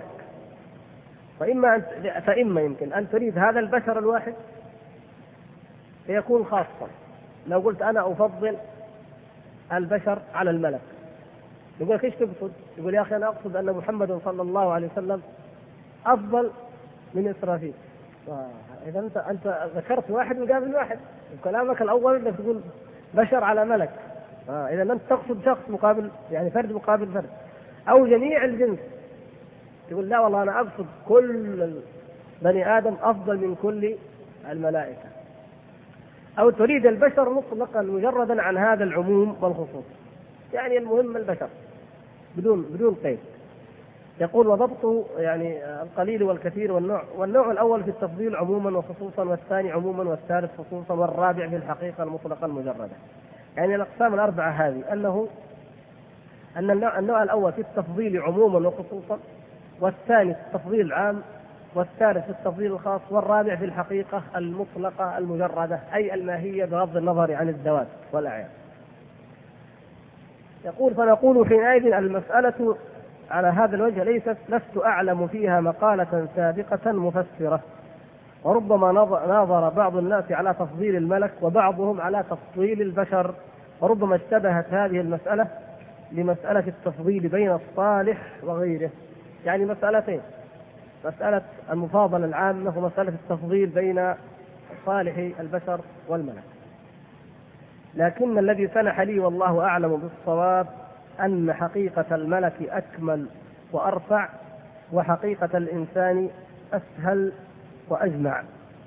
فإما يمكن أن تريد هذا البشر الواحد فيكون خاصا. لو قلت أنا أفضل البشر على الملك، يقول ايش تقصد؟ يقول يا أخي أنا أقصد أن محمد صلى الله عليه وسلم أفضل من إسرافيل. إذا أنت ذكرت واحد مقابل واحد، وكلامك الأول أنك تقول بشر على ملك. إذا أنت تقصد شخص مقابل، يعني فرد مقابل فرد، أو جميع الجنس. تقول لا والله أنا أقصد كل بني آدم أفضل من كل الملائكة. أو تريد البشر مطلقا مجردا عن هذا العموم والخصوص، يعني المهم البشر بدون قيد. يقول وضبطه يعني القليل والكثير والنوع الأول في التفضيل عموما وخصوصا، والثاني عموما، والثالث خصوصا، والرابع في الحقيقة المطلقة المجردة. يعني الأقسام الأربعة هذه أن النوع الأول في التفضيل عموما وخصوصا، والثاني في التفضيل العام، والثالث في التفضيل الخاص، والرابع في الحقيقة المطلقة المجردة أي الماهية بغض النظر عن الذوات والأعيان. يقول فنقول حينئذ المسألة على هذا الوجه لست أعلم فيها مقالة سابقة مفسرة، وربما ناظر بعض الناس على تفضيل الملك وبعضهم على تفضيل البشر، وربما اشتبهت هذه المسألة لمسألة التفضيل بين الصالح وغيره. يعني مسألتين: مسألة المفاضلة العامة ومسألة التفضيل بين صالح البشر والملك. لكن الذي سنح لي والله أعلم بالصواب أن حقيقة الملك أكمل وأرفع، وحقيقة الإنسان أسهل وأجمع.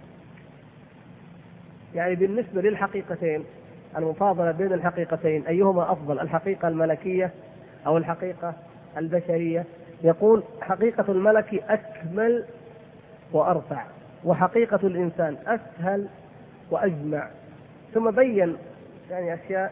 يعني بالنسبة للحقيقتين، المفاضلة بين الحقيقتين أيهما أفضل، الحقيقة الملكية أو الحقيقة البشرية؟ يقول حقيقة الملك أكمل وأرفع، وحقيقة الإنسان أسهل وأجمع. ثم بين يعني أشياء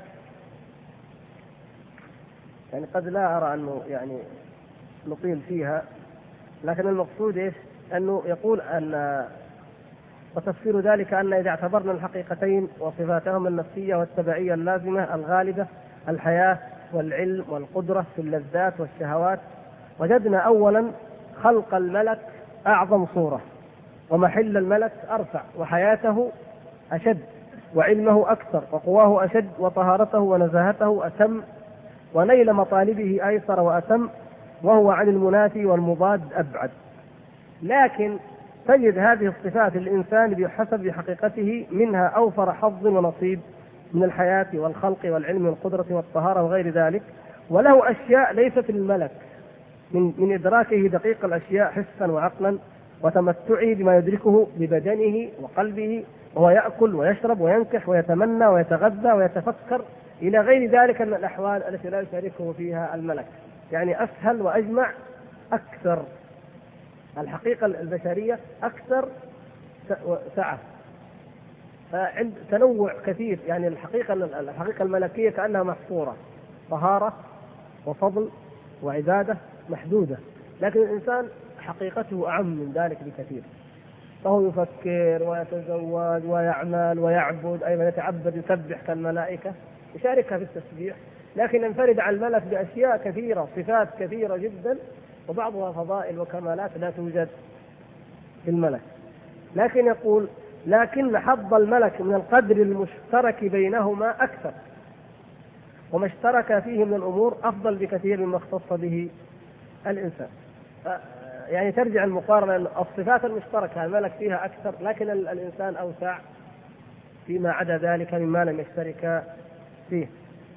يعني قد لا أرى أنه يعني نطيل فيها، لكن المقصود إيش؟ أنه يقول أن وتفسير ذلك أن إذا اعتبرنا الحقيقتين وصفاتهم النفسية والتبعية اللازمة الغالبة، الحياة والعلم والقدرة في اللذات والشهوات، وجدنا أولا خلق الملك أعظم صورة، ومحل الملك أرفع، وحياته أشد، وعلمه أكثر، وقواه أشد، وطهارته ونزاهته أتم، ونيل مطالبه أيسر وأتم، وهو عن المنافي والمضاد أبعد. لكن تجد هذه الصفات الإنسان بحسب حقيقته منها أوفر حظ ونصيب من الحياة والخلق والعلم والقدرة والطهارة وغير ذلك، وله أشياء ليست للملك من إدراكه دقيق الأشياء حسا وعقلا، وتمتعه بما يدركه ببدنه وقلبه، وهو يأكل ويشرب وينكح ويتمنى ويتغذى ويتفكر إلى غير ذلك من الأحوال التي لا يشاركه فيها الملك. يعني أسهل وأجمع أكثر. الحقيقة البشرية أكثر سعة، فعند تنوع كثير. يعني الحقيقة الملكية كأنها محصورة، طهارة وفضل وعبادة محدودة، لكن الإنسان حقيقته أعم من ذلك بكثير، فهو يفكر ويتزوج ويعمل ويعبد، أيضا يتعبد يسبح كالملائكة، يشاركها في التسبيح، لكن ينفرد عن الملك بأشياء كثيرة، صفات كثيرة جدا وبعضها فضائل وكمالات لا توجد في الملك. لكن يقول لكن حظ الملك من القدر المشترك بينهما أكثر، وما اشترك فيه من الأمور أفضل بكثير مما اختص به الإنسان. يعني ترجع المقارنة أن الصفات المشتركة الملك فيها أكثر، لكن الإنسان أوسع فيما عدا ذلك مما لم يشترك فيه.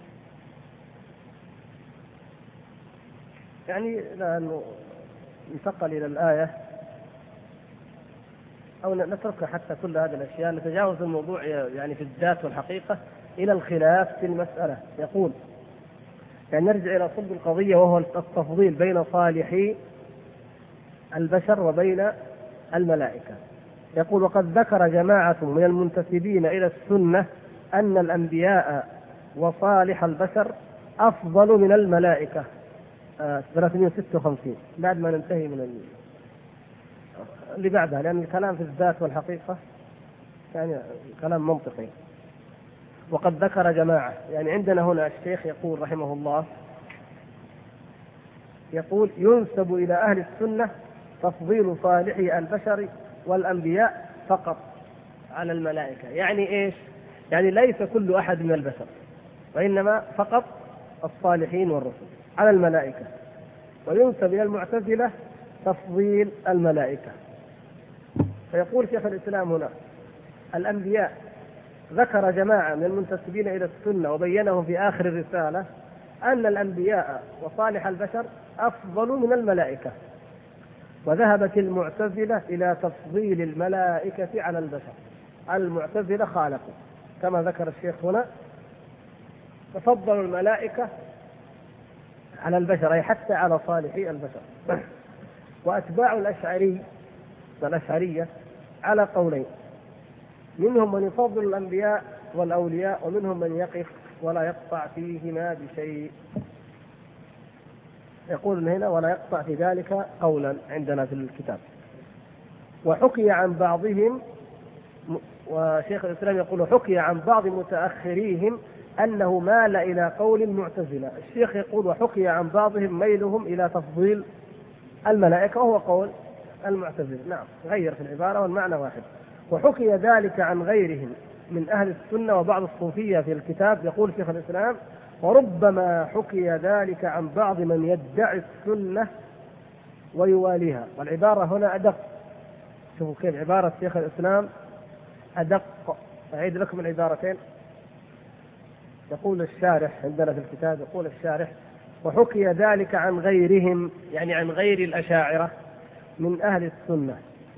يعني لأنه انتقل إلى الآية أو نترك حتى كل هذه الأشياء، نتجاوز الموضوع يعني في الذات والحقيقة إلى الخلاف في المسألة. يقول يعني نرجع إلى صلب القضية، وهو التفضيل بين صالحي البشر وبين الملائكة. يقول وقد ذكر جماعة من المنتسبين إلى السنة أن الأنبياء وصالح البشر أفضل من الملائكة. 356 بعد ما ننتهي من اللي بعدها، لأن الكلام في الذات والحقيقة يعني كلام منطقي. وقد ذكر جماعة، يعني عندنا هنا الشيخ يقول رحمه الله، يقول ينسب إلى أهل السنة تفضيل صالحي البشر والأنبياء فقط على الملائكة. يعني إيش؟ يعني ليس كل أحد من البشر، وإنما فقط الصالحين والرسل على الملائكة. وينسب إلى المعتزلة تفضيل الملائكة. فيقول شيخ الإسلام هنا الأنبياء ذكر جماعة من المنتسبين إلى السنة وبينهم في آخر الرسالة أن الأنبياء وصالح البشر أفضل من الملائكة. وذهبت المعتزلة إلى تفضيل الملائكة على البشر. المعتزلة خالفوا كما ذكر الشيخ هنا، تفضلوا الملائكة على البشر أي حتى على صالحي البشر. وأتباع الأشعرية على قولين، منهم من يفضل الأنبياء والأولياء، ومنهم من يقف ولا يقطع فيهما بشيء. يقول هنا ولا يقطع في ذلك قولا عندنا في الكتاب. وحكي عن بعضهم، وشيخ الإسلام يقول حكي عن بعض متأخريهم أنه مال إلى قول المعتزلة. الشيخ يقول وحكي عن بعضهم ميلهم إلى تفضيل الملائكة، وهو قول المعتزلة. نعم، غير في العبارة والمعنى واحد. وحكي ذلك عن غيرهم من أهل السنة وبعض الصوفية في الكتاب. يقول شيخ الإسلام وربما حكي ذلك عن بعض من يدعي السنة ويواليها. والعبارة هنا أدق، شوفوا كيف عبارة شيخ الإسلام أدق. أعيد لكم العبارتين. يقول الشارح عندنا في الكتاب، يقول الشارح وحكي ذلك عن غيرهم، يعني عن غير الأشاعرة من أهل السنة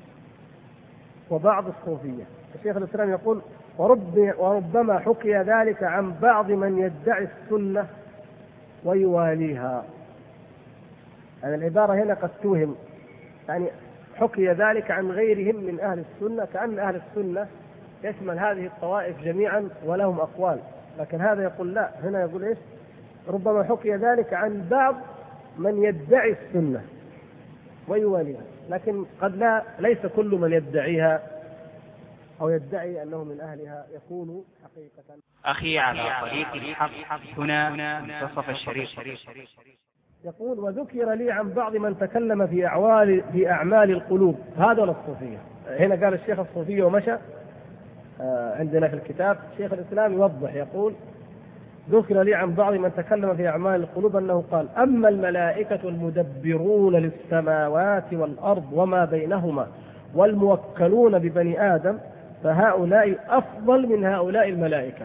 وبعض الصوفية. الشيخ الإسلام يقول وربما حكي ذلك عن بعض من يدعي السنة ويواليها. يعني العبارة هنا قد توهم، يعني حكي ذلك عن غيرهم من أهل السنة، كأن أهل السنة يشمل هذه الطوائف جميعا ولهم أقوال. لكن هذا يقول لا، هنا يقول إيش؟ ربما حكي ذلك عن بعض من يدعي السنة ويواليها، لكن قد ليس كل من يدعيها أو يدعي أنه من أهلها يكون حقيقة. أخي على طريق الحق هنا منتصف الشريط. يقول وذكر لي عن بعض من تكلم في أعمال القلوب. هذا الصوفية. هنا قال الشيخ الصوفية ومشى. عندنا في الكتاب شيخ الإسلام يوضح، يقول ذكر لي عن بعض من تكلم في أعمال القلوب أنه قال أما الملائكة المدبرون للسماوات والأرض وما بينهما والموكلون ببني آدم فهؤلاء أفضل من هؤلاء الملائكة.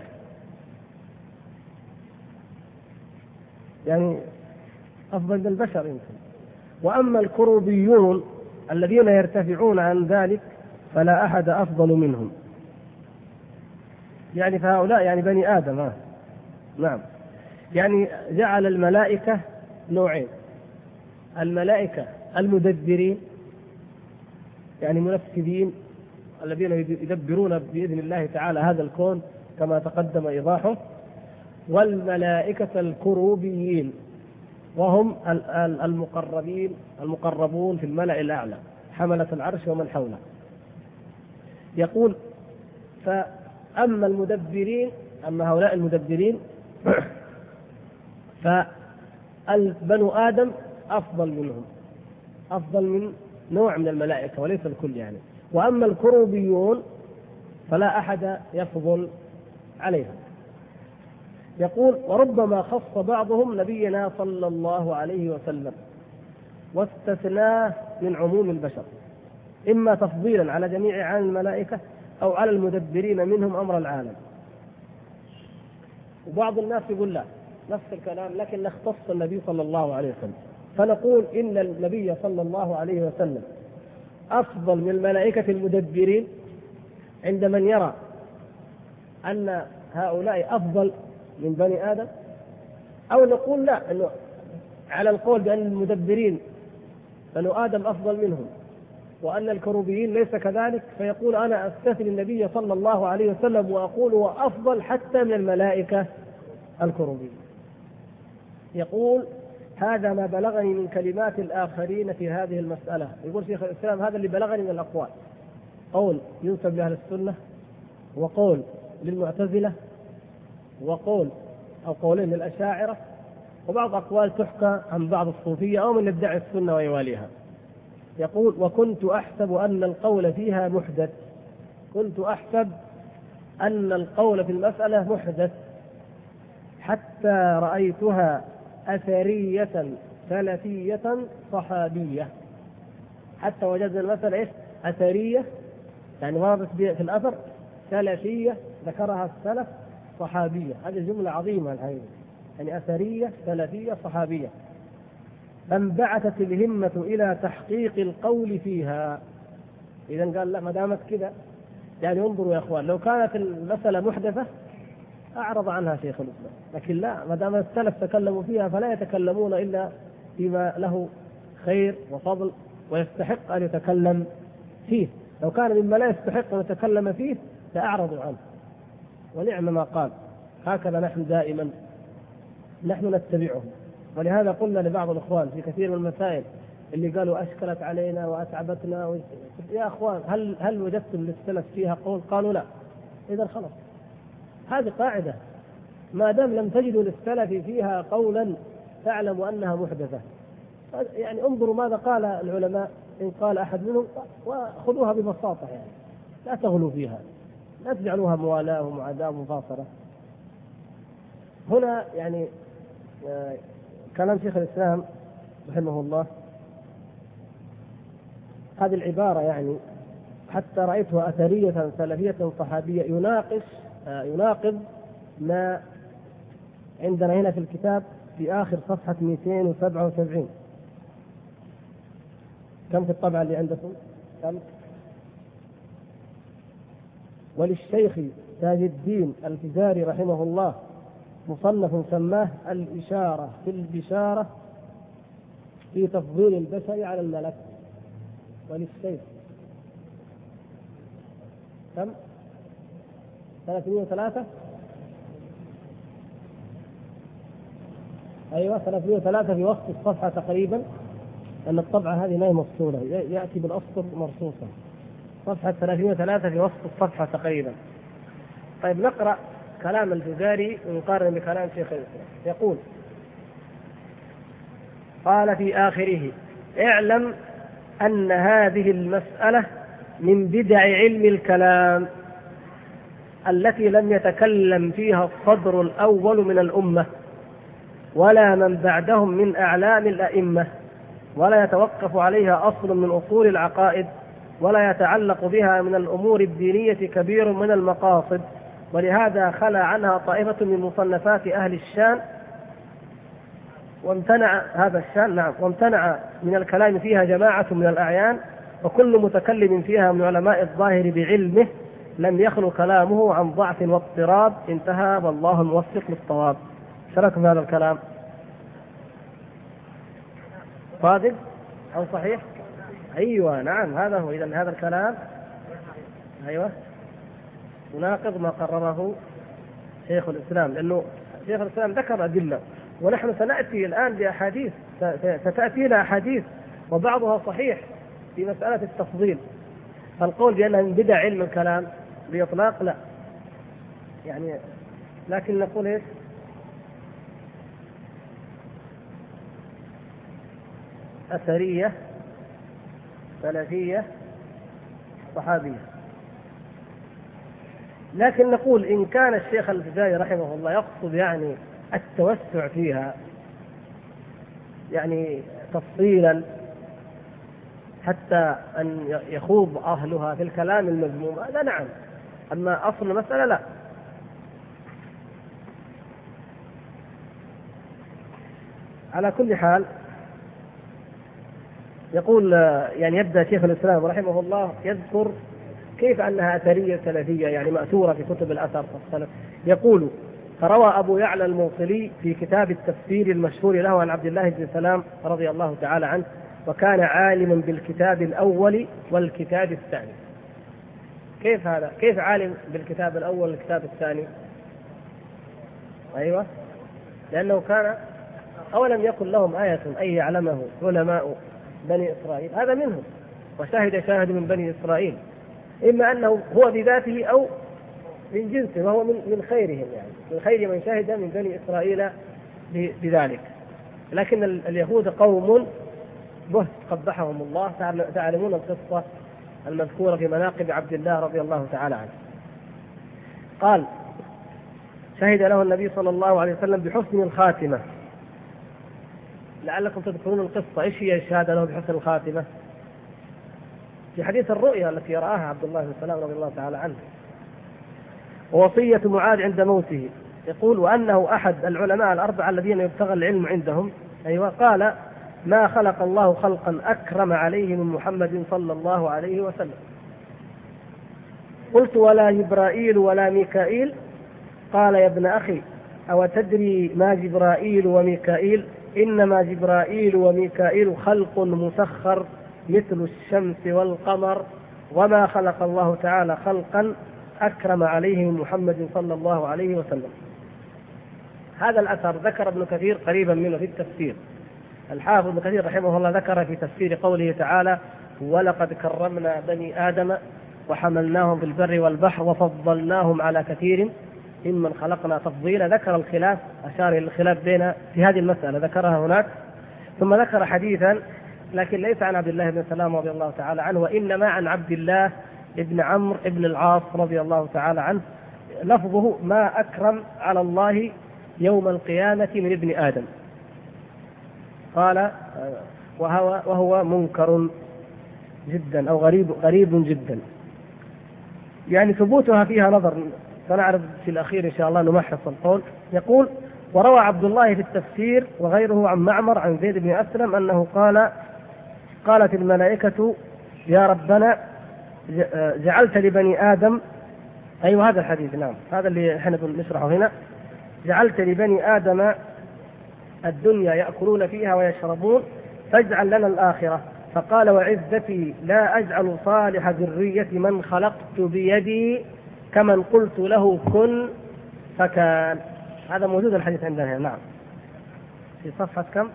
يعني أفضل من البشر يمكن. وأما الكروبيون الذين يرتفعون عن ذلك فلا أحد أفضل منهم. يعني فهؤلاء يعني بني آدم. نعم، يعني جعل الملائكة نوعين: الملائكة المدبرين يعني منفذين الذين يدبرون بإذن الله تعالى هذا الكون كما تقدم إيضاحه، والملائكة الكروبيين وهم المقربون في الملأ الأعلى حملة العرش ومن حوله. يقول فأما المدبرين، أما هؤلاء المدبرين فالبنو آدم أفضل منهم، أفضل من نوع من الملائكة وليس الكل يعني. وأما الكروبيون فلا أحد يفضل عليهم. يقول: وربما خص بعضهم نبينا صلى الله عليه وسلم واستثناه من عموم البشر، إما تفضيلا على جميع عالم الملائكة أو على المدبرين منهم أمر العالم. وبعض الناس يقول لا، نفس الكلام لكن نختص النبي صلى الله عليه وسلم، فنقول إن النبي صلى الله عليه وسلم أفضل من الملائكة المدبرين عند من يرى أن هؤلاء أفضل من بني آدم، أو نقول لا، أنه على القول بأن المدبرين بنو آدم أفضل منهم وأن الكروبيين ليس كذلك، فيقول أنا أستثني النبي صلى الله عليه وسلم وأقول هو أفضل حتى من الملائكة الكروبيين. يقول: هذا ما بلغني من كلمات الآخرين في هذه المسألة. يقول شيخ الإسلام: هذا اللي بلغني من الأقوال، قول ينسب لأهل السنة، وقول للمعتزلة، وقول أو قولين للأشاعرة، وبعض أقوال تحكى عن بعض الصوفية أو من يدعي السنة ويواليها. يقول: وكنت أحسب أن القول فيها محدث، كنت أحسب أن القول في المسألة محدث حتى رأيتها أثرية سلفية صحابية. حتى وجدنا المسألة إيش؟ أثرية، يعني وردت في الأثر، سلفية ذكرها السلف، صحابية. هذه جملة عظيمة الحقيقة، يعني أثرية سلفية صحابية. فانبعثت الهمة إلى تحقيق القول فيها. إذن قال لا، ما دامت كذا يعني انظروا يا أخوان، لو كانت المسألة محدثة أعرض عنها شيخ الإسلام، لكن لا، ما دام السلف تكلموا فيها فلا يتكلمون إلا فيما له خير وفضل ويستحق أن يتكلم فيه. لو كان مما لا يستحق أن يتكلم فيه لأعرضوا عنه. ونعم ما قال. هكذا نحن دائما نحن نتبعه. ولهذا قلنا لبعض الإخوان في كثير من المسائل اللي قالوا أشكلت علينا وأتعبتنا، يا أخوان هل وجدتم للسلف فيها قول؟ قالوا لا. إذا خلاص، هذه قاعدة، ما دام لم تجدوا للسلف فيها قولا فاعلموا أنها محدثة. يعني انظروا ماذا قال العلماء، إن قال أحد منهم وخذوها ببساطة، يعني لا تغلوا فيها، لا تجعلوها موالاة ومعاداة ومفاصلة. هنا يعني كلام شيخ الإسلام رحمه الله، هذه العبارة يعني حتى رأيتها أثرية سلفية صحابية يناقض ما عندنا هنا في الكتاب في آخر صفحة 277. كم في الطبعة اللي عندكم؟ كم؟ وللشيخ تاج الدين الفزاري رحمه الله مصنف سماه الإشارة في البشارة في تفضيل البشر على الملك. وللشيخ كم؟ 303. أيوة 303 في وسط الصفحة تقريبا، لأن الطبعة هذه ما هي مفصولة، يأتي بالأسطر مرصوصة. صفحة 303 في وسط الصفحة تقريبا. طيب نقرأ كلام الفزاري ونقارن بكلام شيخ الإسلام. يقول: قال في آخره: اعلم أن هذه المسألة من بدع علم الكلام التي لم يتكلم فيها الصدر الأول من الأمة ولا من بعدهم من أعلام الأئمة، ولا يتوقف عليها أصل من أصول العقائد، ولا يتعلق بها من الأمور الدينية كبير من المقاصد، ولهذا خلى عنها طائفة من مصنفات أهل الشان وامتنع هذا الشان، نعم، وامتنع من الكلام فيها جماعة من الأعيان، وكل متكلم فيها من علماء الظاهر بعلمه لم يخلو كلامه عن ضعف واضطراب. انتهى، والله الموفق للصواب. شرك في هذا الكلام صادق أو صحيح؟ أيوة نعم، هذا هو. إذن هذا الكلام أيوة يناقض ما قرره شيخ الإسلام، لأنه شيخ الإسلام ذكر أدلة، ونحن سنأتي الآن بأحاديث، ستأتينا أحاديث وبعضها صحيح في مسألة التفضيل. فالقول بأنها من بدع علم الكلام بإطلاق لا، يعني لكن نقول إيش؟ أثرية سلفية صحابية. لكن نقول إن كان الشيخ الجزائري رحمه الله يقصد يعني التوسع فيها يعني تفصيلا حتى أن يخوض أهلها في الكلام المذموم، هذا نعم، أما أصل المسألة لا. على كل حال يقول يعني يبدأ شيخ الإسلام رحمه الله يذكر كيف أنها أثرية سلفية يعني مأثورة في كتب الأثر السلف. يقول: فروى أبو يعلى الموصلي في كتاب التفسير المشهور له عن عبد الله بن سلام رضي الله تعالى عنه، وكان عالما بالكتاب الأول والكتاب الثاني. كيف هذا؟ كيف عالم بالكتاب الأول والكتاب الثاني؟ أيوة، لأنه كان أولم يكن لهم آية أن يعلمه علماء بني إسرائيل، هذا منهم، وشاهد شاهد من بني إسرائيل، إما أنه هو بذاته أو من جنسه، وهو من خيرهم، يعني من خير من شاهد من بني إسرائيل بذلك. لكن اليهود قوم بهت قبحهم الله. تعلمون القصة المذكورة في مناقب عبد الله رضي الله تعالى عنه. قال: شهد له النبي صلى الله عليه وسلم بحسن الخاتمة. لعلكم تذكرون القصة، إيش هي الشهادة له بحسن الخاتمة؟ في حديث الرؤيا التي رآها عبد الله بن سلام رضي الله تعالى عنه، ووصية معاذ عند موته. يقول: وأنه أحد العلماء الأربعة الذين يبتغى العلم عندهم. أيوة. قال: ما خلق الله خلقا أكرم عليه من محمد صلى الله عليه وسلم. قلت: ولا جبرائيل ولا ميكائيل؟ قال: يا ابن أخي، أو تدري ما جبرائيل وميكائيل؟ إنما جبرائيل وميكائيل خلق مسخر مثل الشمس والقمر، وما خلق الله تعالى خلقا أكرم عليه من محمد صلى الله عليه وسلم. هذا الأثر ذكر ابن كثير قريبا منه في التفسير. الحافظ ابن كثير رحمه الله ذكر في تفسير قوله تعالى: ولقد كرمنا بني آدم وحملناهم في البر والبحر وفضلناهم على كثير ممن خلقنا تفضيلا. ذكر الخلاف، أشار إلى الخلاف بين في هذه المسألة، ذكرها هناك. ثم ذكر حديثا لكن ليس عن عبد الله بن سلام رضي الله تعالى عنه، وإنما عن عبد الله ابن عمرو ابن العاص رضي الله تعالى عنه، لفظه: ما أكرم على الله يوم القيامة من ابن آدم. قال: وهو منكر جدا أو غريب جدا، يعني ثبوتها فيها نظر، سنعرض في الأخير إن شاء الله نمحص القول. يقول: وروى عبد الله في التفسير وغيره عن معمر عن زيد بن أسلم أنه قال: قالت الملائكة: يا ربنا جعلت لبني آدم. أيوة، هذا الحديث، نعم، هذا اللي احنا نشرحه هنا. جعلت لبني آدم الدنيا يأكلون فيها ويشربون، فاجعل لنا الآخرة. فقال: وعزتي لا أجعل صالح ذرية من خلقت بيدي كمن قلت له كن فكان. هذا موجود الحديث عندنا، نعم، في صفحة كم؟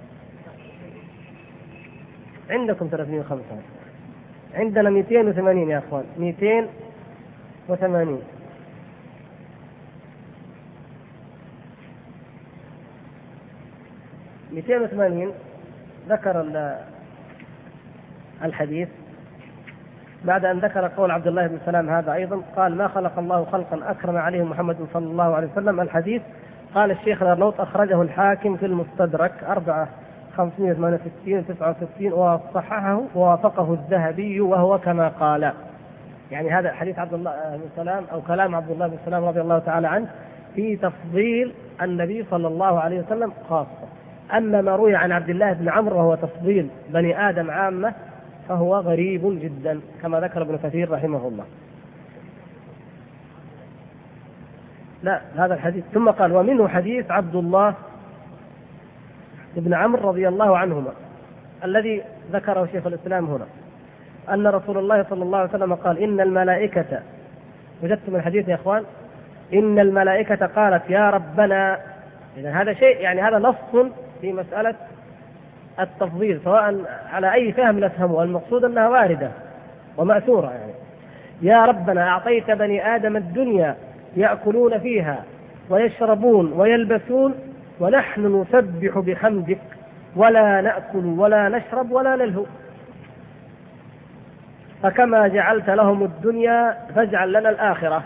عندكم 305، عندنا 280 يا أخوان، 280. ذكر الحديث بعد أن ذكر قول عبد الله بن سلام هذا أيضا. قال: ما خلق الله خلقا أكرم عليه محمد صلى الله عليه وسلم. الحديث قال الشيخ الأرنوط: أخرجه الحاكم في المستدرك 4/568 69، وصححه ووافقه الذهبي وهو كما قال. يعني هذا حديث عبد الله بن سلام أو كلام عبد الله بن سلام رضي الله تعالى عنه في تفضيل النبي صلى الله عليه وسلم خاصة. أما ما روي عن عبد الله بن عمرو وهو تفضيل بني آدم عامة فهو غريب جدا كما ذكر ابن كثير رحمه الله. لا، هذا الحديث. ثم قال: ومنه حديث عبد الله بن عمرو رضي الله عنهما الذي ذكره شيخ الإسلام هنا، أن رسول الله صلى الله عليه وسلم قال: إن الملائكة، وجدتم الحديث يا أخوان، إن الملائكة قالت: يا ربنا. إذا هذا شيء، يعني هذا نص في مسألة التفضيل، سواء على أي فهم نفهمه، المقصود أنها واردة ومأثورة. يعني: يا ربنا أعطيت بني آدم الدنيا يأكلون فيها ويشربون ويلبسون، ونحن نسبح بحمدك ولا نأكل ولا نشرب ولا نلهو. فكما جعلت لهم الدنيا فاجعل لنا الآخرة.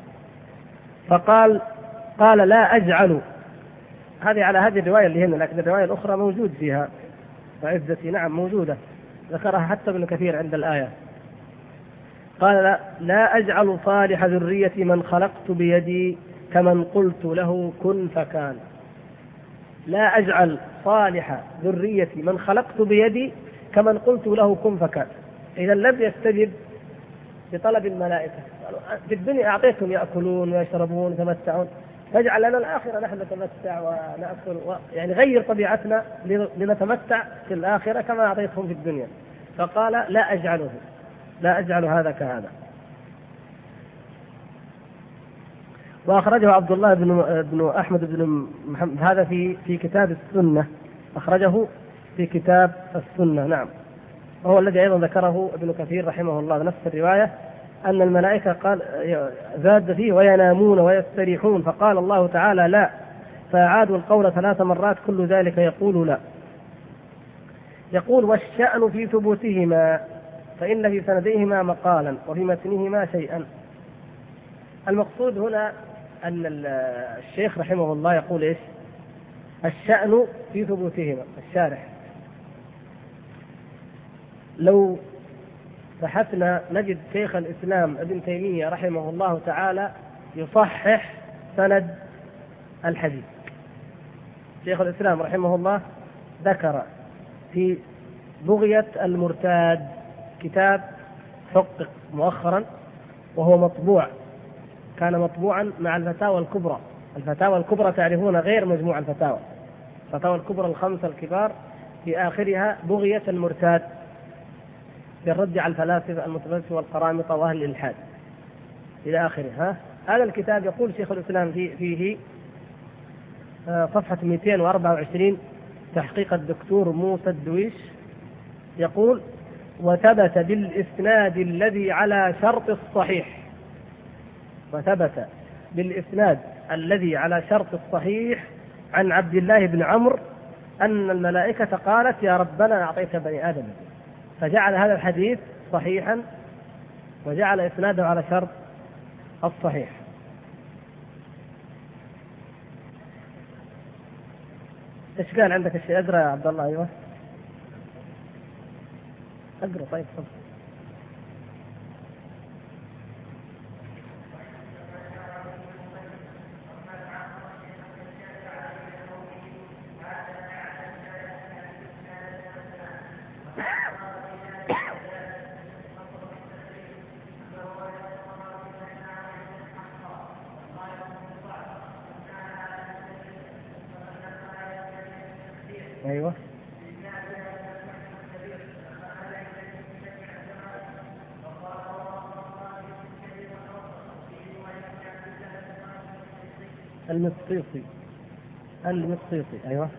فقال لا أجعل. هذه على هذه الرواية اللي هنا، لكن الرواية الأخرى موجود فيها وعزتي نعم موجودة، ذكرها حتى ابن كثير عند الآية. قال لا أجعل صالح ذرية من خلقت بيدي كمن قلت له كن فكان. لا أجعل صالح ذرية من خلقت بيدي كمن قلت له كن فكان. إذا لم يستجب بطلب الملائكة، في الدنيا أعطيتهم يأكلون ويشربون ويتمتعون، فاجعل لنا الآخرة نحن نتمتع ونأكل يعني غير طبيعتنا لنتمتع في الآخرة كما أعطيتهم في الدنيا. فقال لا أجعله، لا أجعل هذا كهذا. وأخرجه عبد الله بن أحمد بن محمد هذا في كتاب السنة، أخرجه في كتاب السنة نعم، وهو الذي أيضا ذكره ابن كثير رحمه الله بنفس الرواية، أن الملائكة قال زاد فيه وينامون ويستريحون، فقال الله تعالى لا، فأعادوا القول 3 مرات كل ذلك يقول لا. يقول والشأن في ثبوتهما، فإن في سنديهما مقالا وفي متنهما شيئا. المقصود هنا أن الشيخ رحمه الله يقول إيش؟ الشأن في ثبوتهما. الشارح لو بحثنا نجد شيخ الإسلام ابن تيمية رحمه الله تعالى يصحح سند الحديث. شيخ الإسلام رحمه الله ذكر في بغية المرتاد كتاب حقق مؤخرا وهو مطبوع، كان مطبوعا مع الفتاوى الكبرى. الفتاوى الكبرى تعرفون غير مجموع الفتاوى، الفتاوى الكبرى ال5 الكبار في آخرها بغية المرتاد بالرد على الفلاسفة المتفلسفة والقرامطة وأهل الإلحاد إلى آخره. هذا الكتاب يقول شيخ الإسلام فيه صفحة 224 تحقيق الدكتور موسى الدويش، يقول وثبت بالإسناد الذي على شرط الصحيح، وثبت بالإسناد الذي على شرط الصحيح عن عبد الله بن عمرو أن الملائكة قالت يا ربنا أعطيت بني آدم، فجعل هذا الحديث صحيحا وجعل إسناده على شرط الصحيح. إيش قال عندك الشيء؟ أقرأ يا عبد الله. أيوة أقرأ. طيب صدق. أيوة المصيصي أيوة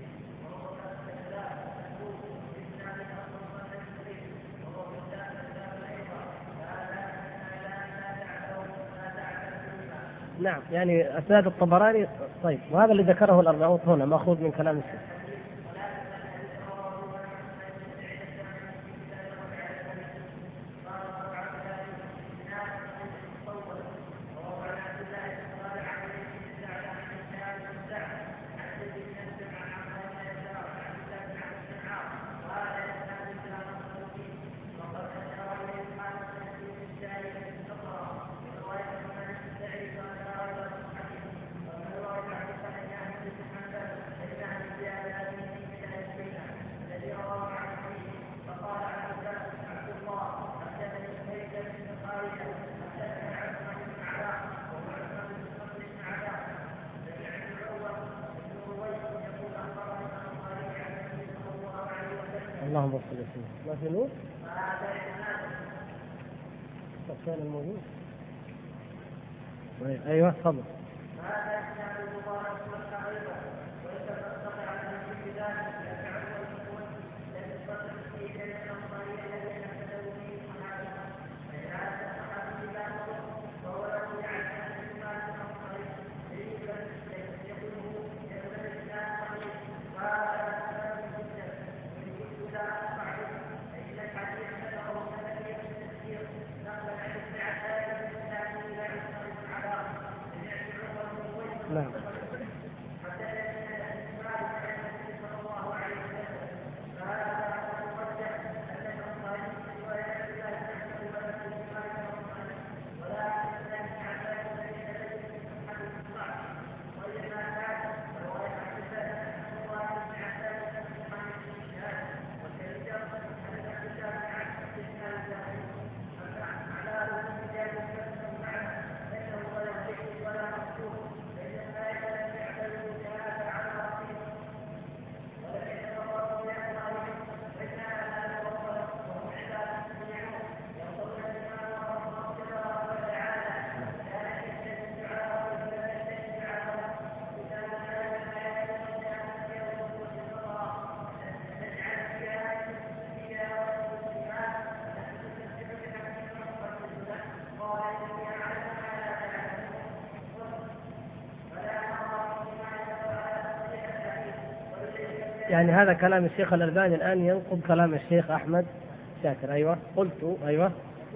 نعم، يعني أسناد الطبراني. طيب، وهذا اللي ذكره الأرناؤوط هنا مأخوذ من كلام الشيخ. اللهم صل وسلم. ما في نور؟ كان الموجود. أيوة تفضل. نعم. يعني هذا كلام الشيخ الألباني الآن ينقض كلام الشيخ أحمد شاكر. أيوة قلت أيوة.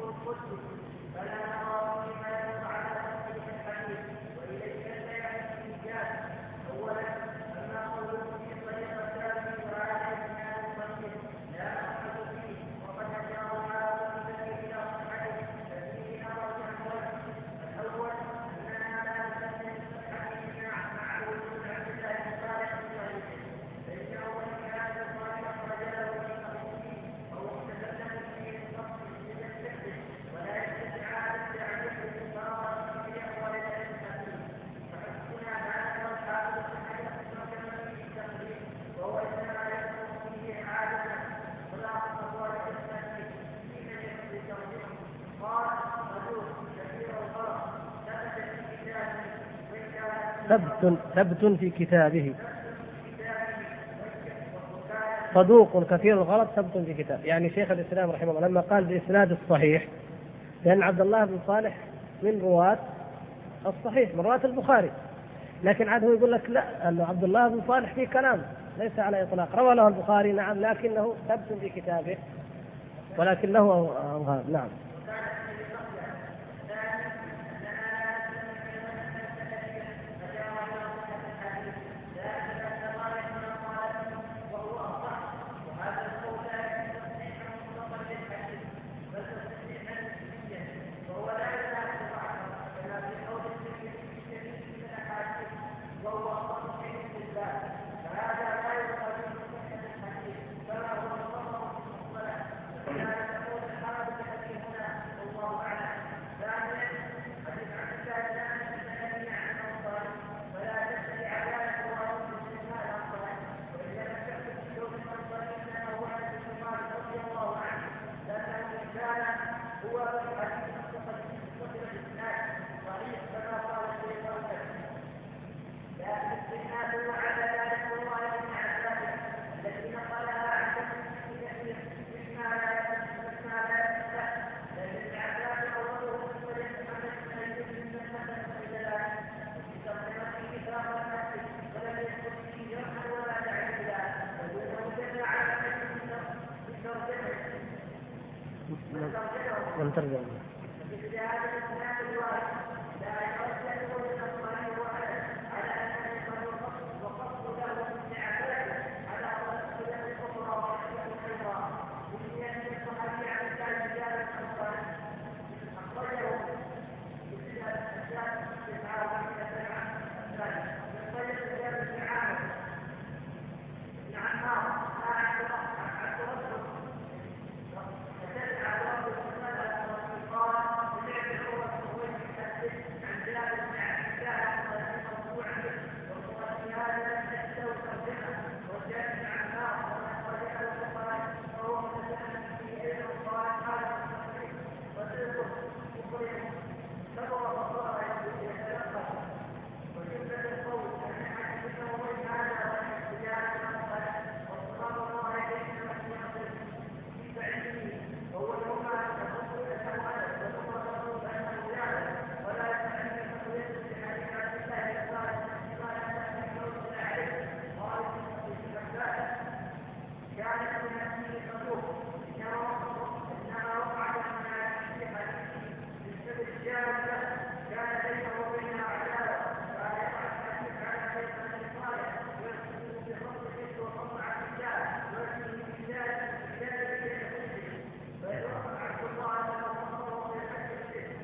ثبت في كتابه، صدوق كثير الغلط ثبت في كتابه. يعني شيخ الإسلام رحمه الله لما قال بإسناد الصحيح، لأن عبد الله بن صالح من رواة الصحيح، من رواة البخاري، لكن عاد هو يقول لك لا، أن عبد الله بن صالح فيه كلام ليس على إطلاق، روى له البخاري نعم، لكنه ثبت في كتابه ولكن له أوهام. نعم. قال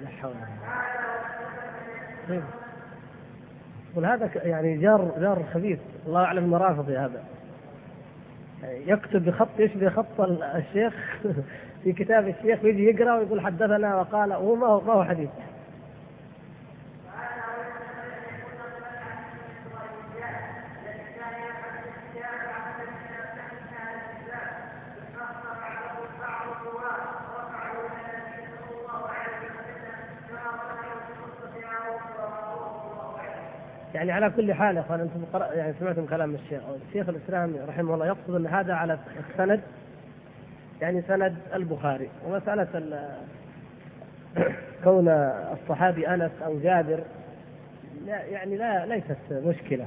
حول ولا قوة. وهذا يعني جار خبيث، الله أعلم ما رافض هذا، يكتب بخط يشبه خط الشيخ في كتاب الشيخ، ويجي يقرأ ويقول حدثنا وقال، وهو ما هو حديث. يعني على كل حال يا اخوان، انتم يعني سمعتم كلام الشيخ الاسلام رحمه الله يقصد ان هذا على السند، يعني سند البخاري. ومساله كون الصحابي انس او جابر يعني ليست مشكله،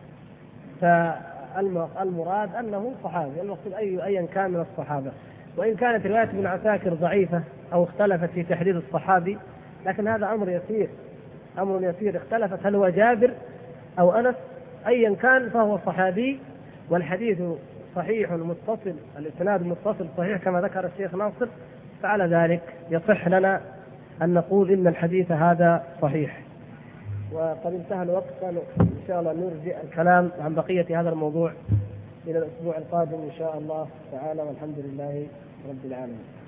فالمراد انه صحابي، المقصود ايا كان من الصحابه. وان كانت روايه ابن عساكر ضعيفه او اختلفت في تحديد الصحابي، لكن هذا امر يسير اختلفت هل هو جابر أو أنس، أيا كان فهو صحابي، والحديث صحيح متصل، الإسناد متصل صحيح كما ذكر الشيخ ناصر. فعلى ذلك يصح لنا أن نقول إن الحديث هذا صحيح. وقد انتهى الوقت، إن شاء الله نرجع الكلام عن بقية هذا الموضوع إلى الأسبوع القادم إن شاء الله تعالى، والحمد لله رب العالمين.